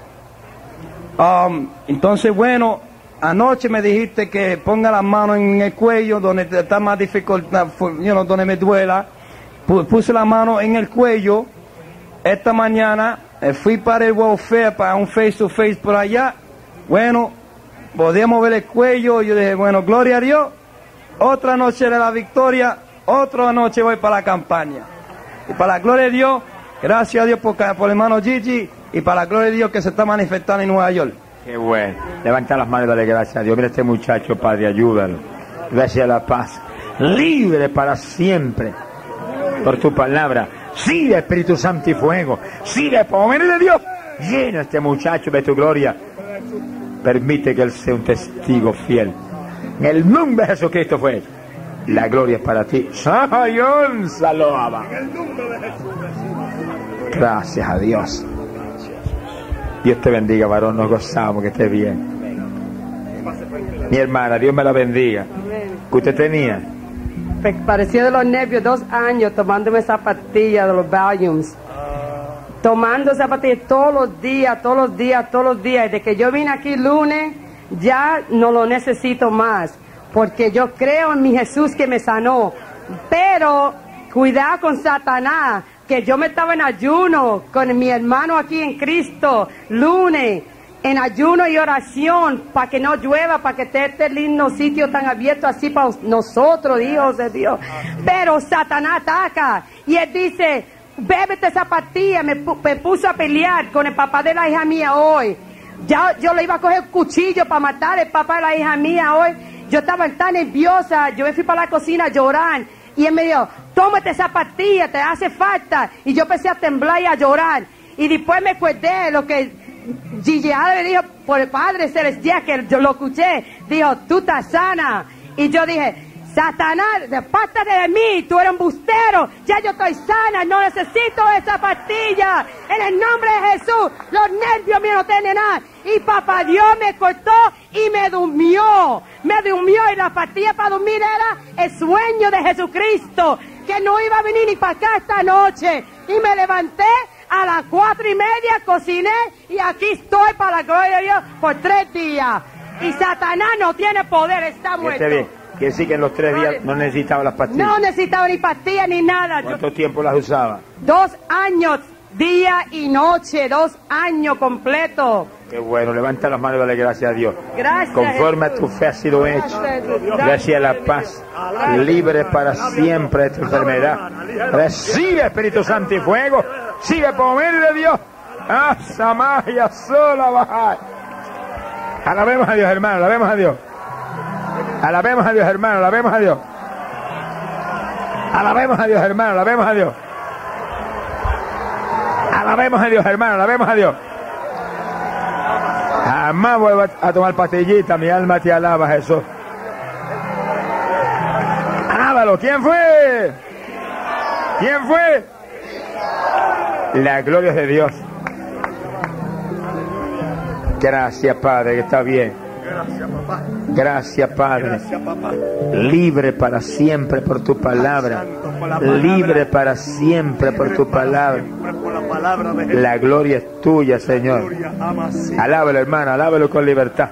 Um, entonces, bueno, anoche me dijiste que ponga las manos en el cuello donde está más dificultad, you know, donde me duela. Puse la mano en el cuello. Esta mañana eh, fui para el welfare, para un face to face por allá. Bueno, podía mover el cuello. Yo dije, bueno, gloria a Dios. Otra noche de la victoria, otra noche voy para la campaña. Y para la gloria de Dios, gracias a Dios por, por el hermano Gigi. Y para la gloria de Dios que se está manifestando en Nueva York. Qué bueno. Levanta las manos y dale gracias a Dios. Mira este muchacho, Padre, ayúdalo. Gracias a la paz. Libre para siempre por tu palabra. Sigue, Espíritu Santo y fuego. Sigue, poder de Dios. Llena a este muchacho de tu gloria. Permite que él sea un testigo fiel. En el nombre de Jesucristo fue hecho. La gloria es para ti. Sayón Saloaba. Gracias a Dios. Dios te bendiga, varón, nos gozamos, que estés bien. Mi hermana, Dios me la bendiga. ¿Qué usted tenía? Parecía de los nervios, dos años tomándome esa pastilla de los Valiums. Tomando esa pastilla todos los días, todos los días, todos los días. Desde que yo vine aquí lunes, ya no lo necesito más. Porque yo creo en mi Jesús que me sanó. Pero, cuidado con Satanás. Que yo me estaba en ayuno con mi hermano aquí en Cristo, lunes, en ayuno y oración, para que no llueva, para que esté este lindo sitio tan abierto así para nosotros, hijos de Dios. Pero Satanás ataca, y él dice, bébete esa pastilla. Me, me puso a pelear con el papá de la hija mía hoy. Ya yo le iba a coger cuchillo para matar al papá de la hija mía hoy. Yo estaba tan nerviosa, yo me fui para la cocina a llorar. Y él me dijo, tómate esa pastilla, te hace falta. Y yo empecé a temblar y a llorar. Y después me acordé lo que Gigi le dijo por el Padre Celestial, que yo lo escuché. Dijo, tú estás sana. Y yo dije, Satanás, apártate de mí, tú eres un bustero. Ya yo estoy sana, no necesito esa pastilla. En el nombre de Jesús, los nervios míos no tienen nada. Y papá Dios me cortó y me durmió. Me durmió, y la pastilla para dormir era el sueño de Jesucristo, que no iba a venir ni para acá esta noche. Y me levanté a las cuatro y media, cociné, y aquí estoy para la gloria de Dios por tres días. Y Satanás no tiene poder, está muerto. Que sí, que en los tres días no necesitaba las pastillas. No necesitaba ni pastillas ni nada. ¿Cuánto Yo, tiempo las usaba? Dos años, día y noche, dos años completos. Qué bueno, levanta las manos y dale gracias a Dios. Gracias, Conforme Jesús. a tu fe ha sido hecho. Gracias a la paz. Libre para siempre de esta enfermedad. Recibe, Espíritu Santo y fuego. Sigue por medio de Dios. Ah, Samaya sola bajar. Alabemos a Dios, hermano, alabemos a Dios. Alabemos a Dios, hermano, alabemos a Dios. Alabemos a Dios, hermano, alabemos a Dios. Alabemos a Dios, hermano, alabemos a Dios. Jamás vuelvo a tomar pastillita, mi alma te alaba, Jesús. Alábalo, ¿quién fue? ¿Quién fue? La gloria es de Dios. Gracias, Padre, que está bien. Gracias, papá. Gracias, Padre. Gracias, papá. Libre para siempre por tu palabra. Libre para siempre por tu palabra. La gloria es tuya, Señor. Alábalo, hermano, alábalo con libertad.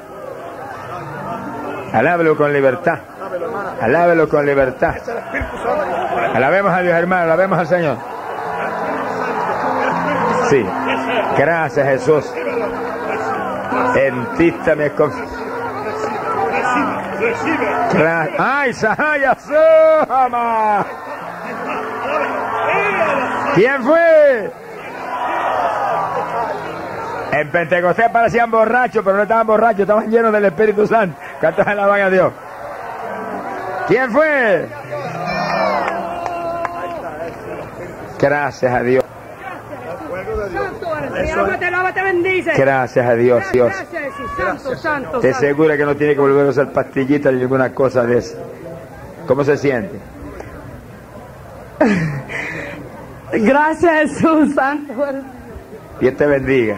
Alábalo con libertad. Alábalo con libertad. Alabemos a Dios, hermano, alabemos al Señor. Sí. Gracias, Jesús. En ti está mi confianza. ¡Ay, Sahaya Soma! ¿Quién fue? En Pentecostés parecían borrachos, pero no estaban borrachos, estaban llenos del Espíritu Santo. ¿Cuántos alaban a Dios? ¿Quién fue? Gracias a Dios. Gracias a Dios, Dios. Te asegura que no tiene que volver a usar pastillitas ni ninguna cosa de eso. ¿Cómo se siente? Gracias, Jesús, santo. Dios te bendiga.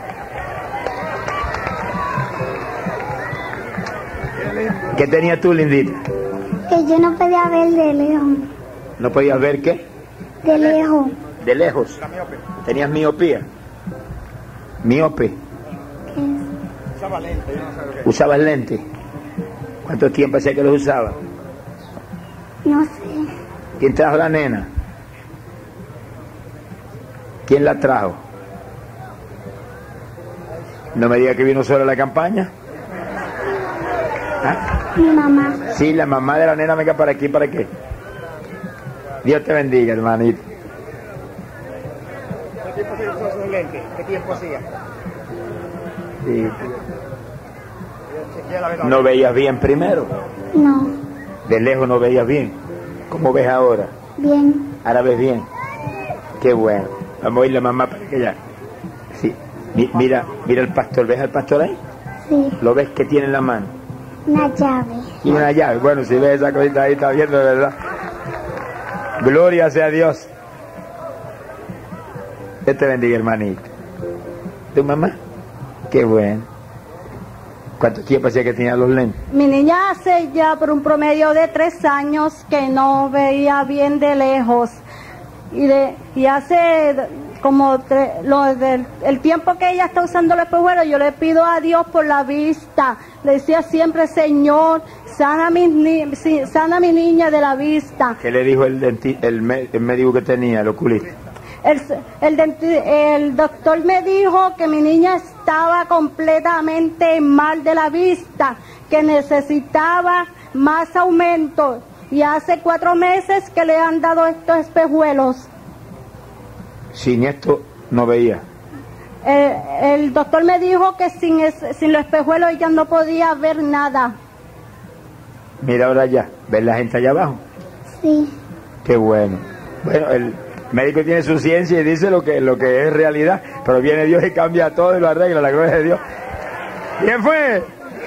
¿Qué tenías tú, lindita? Que yo no podía ver de lejos. ¿No podías ver qué? De lejos. De lejos. ¿Tenías miopía? Miope. ¿Qué es? Usaba lente, yo no sé. ¿Usabas lente? ¿Cuánto tiempo hacía que los usaba? No sé. ¿Quién trajo la nena? ¿Quién la trajo? ¿No me diga que vino sola a la campaña? ¿Ah? Mi mamá. Sí, la mamá de la nena, venga para aquí, ¿para qué? Dios te bendiga, hermanito. ¿Qué tiempo hacía usaba esos lentes? ¿Qué tiempo hacía? Sí. ¿No veías bien primero? No. De lejos no veías bien. ¿Cómo ves ahora? Bien. Ahora ves bien. Qué bueno. Vamos a ir la mamá para que ya. Sí. Mi- mira, mira el pastor. ¿Ves al pastor ahí? Sí. ¿Lo ves que tiene en la mano? Una llave. Y una llave. Bueno, si ves esa cosita ahí, está viendo, ¿verdad? Gloria sea a Dios. Dios te bendiga, hermanito. ¿Tu mamá? Qué bueno. ¿Cuánto tiempo hacía que tenía los lentes? Mi niña hace ya por un promedio de tres años que no veía bien de lejos. Y, de, y hace como tre- lo del, el tiempo que ella está usando el espejuelo, yo le pido a Dios por la vista. Le decía siempre, Señor, sana mi, ni, si- sana mi niña de la vista. ¿Qué le dijo el, denti- el, me- el médico que tenía, el oculista? El, el, denti- el doctor me dijo que mi niña estaba completamente mal de la vista, que necesitaba más aumento. Y hace cuatro meses que le han dado estos espejuelos. Sin esto no veía. El, el doctor me dijo que sin, es- sin los espejuelos ella no podía ver nada. Mira ahora ya. ¿Ves la gente allá abajo? Sí. Qué bueno. Bueno, el médico tiene su ciencia y dice lo que, lo que es realidad, pero viene Dios y cambia todo y lo arregla, la gloria de Dios. ¿Quién fue?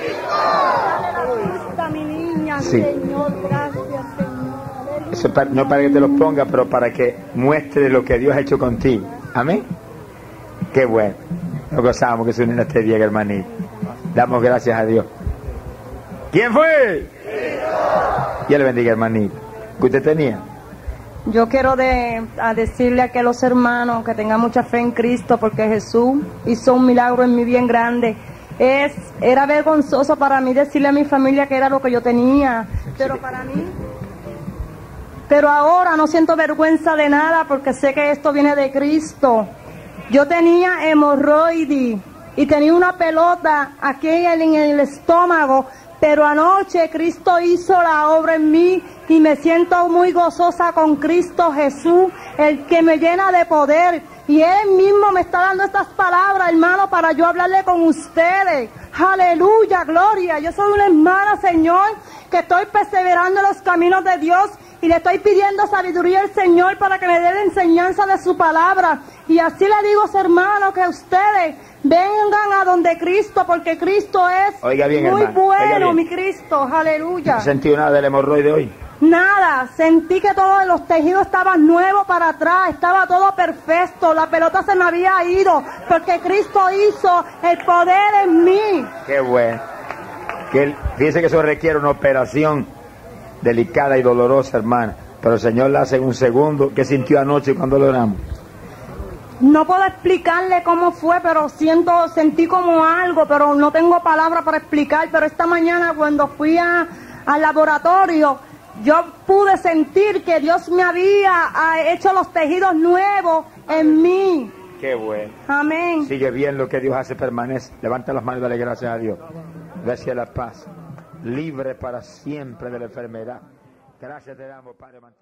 Está mi niña, Sí. Señor, gracias, Señor. Eso es para- no para que te los ponga, pero para que muestre lo que Dios ha hecho contigo. Amén. Qué bueno. Nos gozamos que se unen a este día, hermanito. Damos gracias a Dios. ¿Quién fue? Dios le bendiga, hermanito. ¿Qué usted tenía? Yo quiero de, a decirle a que los hermanos que tengan mucha fe en Cristo, porque Jesús hizo un milagro en mí bien grande. Es, era vergonzoso para mí decirle a mi familia que era lo que yo tenía, pero para mí, pero ahora no siento vergüenza de nada porque sé que esto viene de Cristo. Yo tenía hemorroides y tenía una pelota aquí en el, en el estómago, pero anoche Cristo hizo la obra en mí y me siento muy gozosa con Cristo Jesús, el que me llena de poder. Y Él mismo me está dando estas palabras, hermano, para yo hablarle con ustedes. Aleluya, gloria. Yo soy una hermana, Señor, que estoy perseverando en los caminos de Dios y le estoy pidiendo sabiduría al Señor para que me dé la enseñanza de su palabra. Y así le digo, hermanos, que ustedes vengan a donde Cristo, porque Cristo es Oiga bien, muy hermano, oiga bueno, bien. mi Cristo. Aleluya. ¿No has sentido nada del hemorroide hoy? Nada, sentí que todos los tejidos estaban nuevos para atrás, estaba todo perfecto, la pelota se me había ido, porque Cristo hizo el poder en mí. Qué bueno. Que él- fíjese que eso requiere una operación delicada y dolorosa, hermana. Pero el Señor la hace en un segundo. ¿Qué sintió anoche cuando lo oramos? no puedo explicarle cómo fue, pero siento, sentí como algo, pero no tengo palabras para explicar. Pero esta mañana cuando fui a, al laboratorio, yo pude sentir que Dios me había ah, hecho los tejidos nuevos en mí. Qué bueno. Amén. Sigue bien lo que Dios hace, permanece. Levanta las manos y dale gracias a Dios. Gracias a la paz. Libre para siempre de la enfermedad. Gracias te damos, Padre.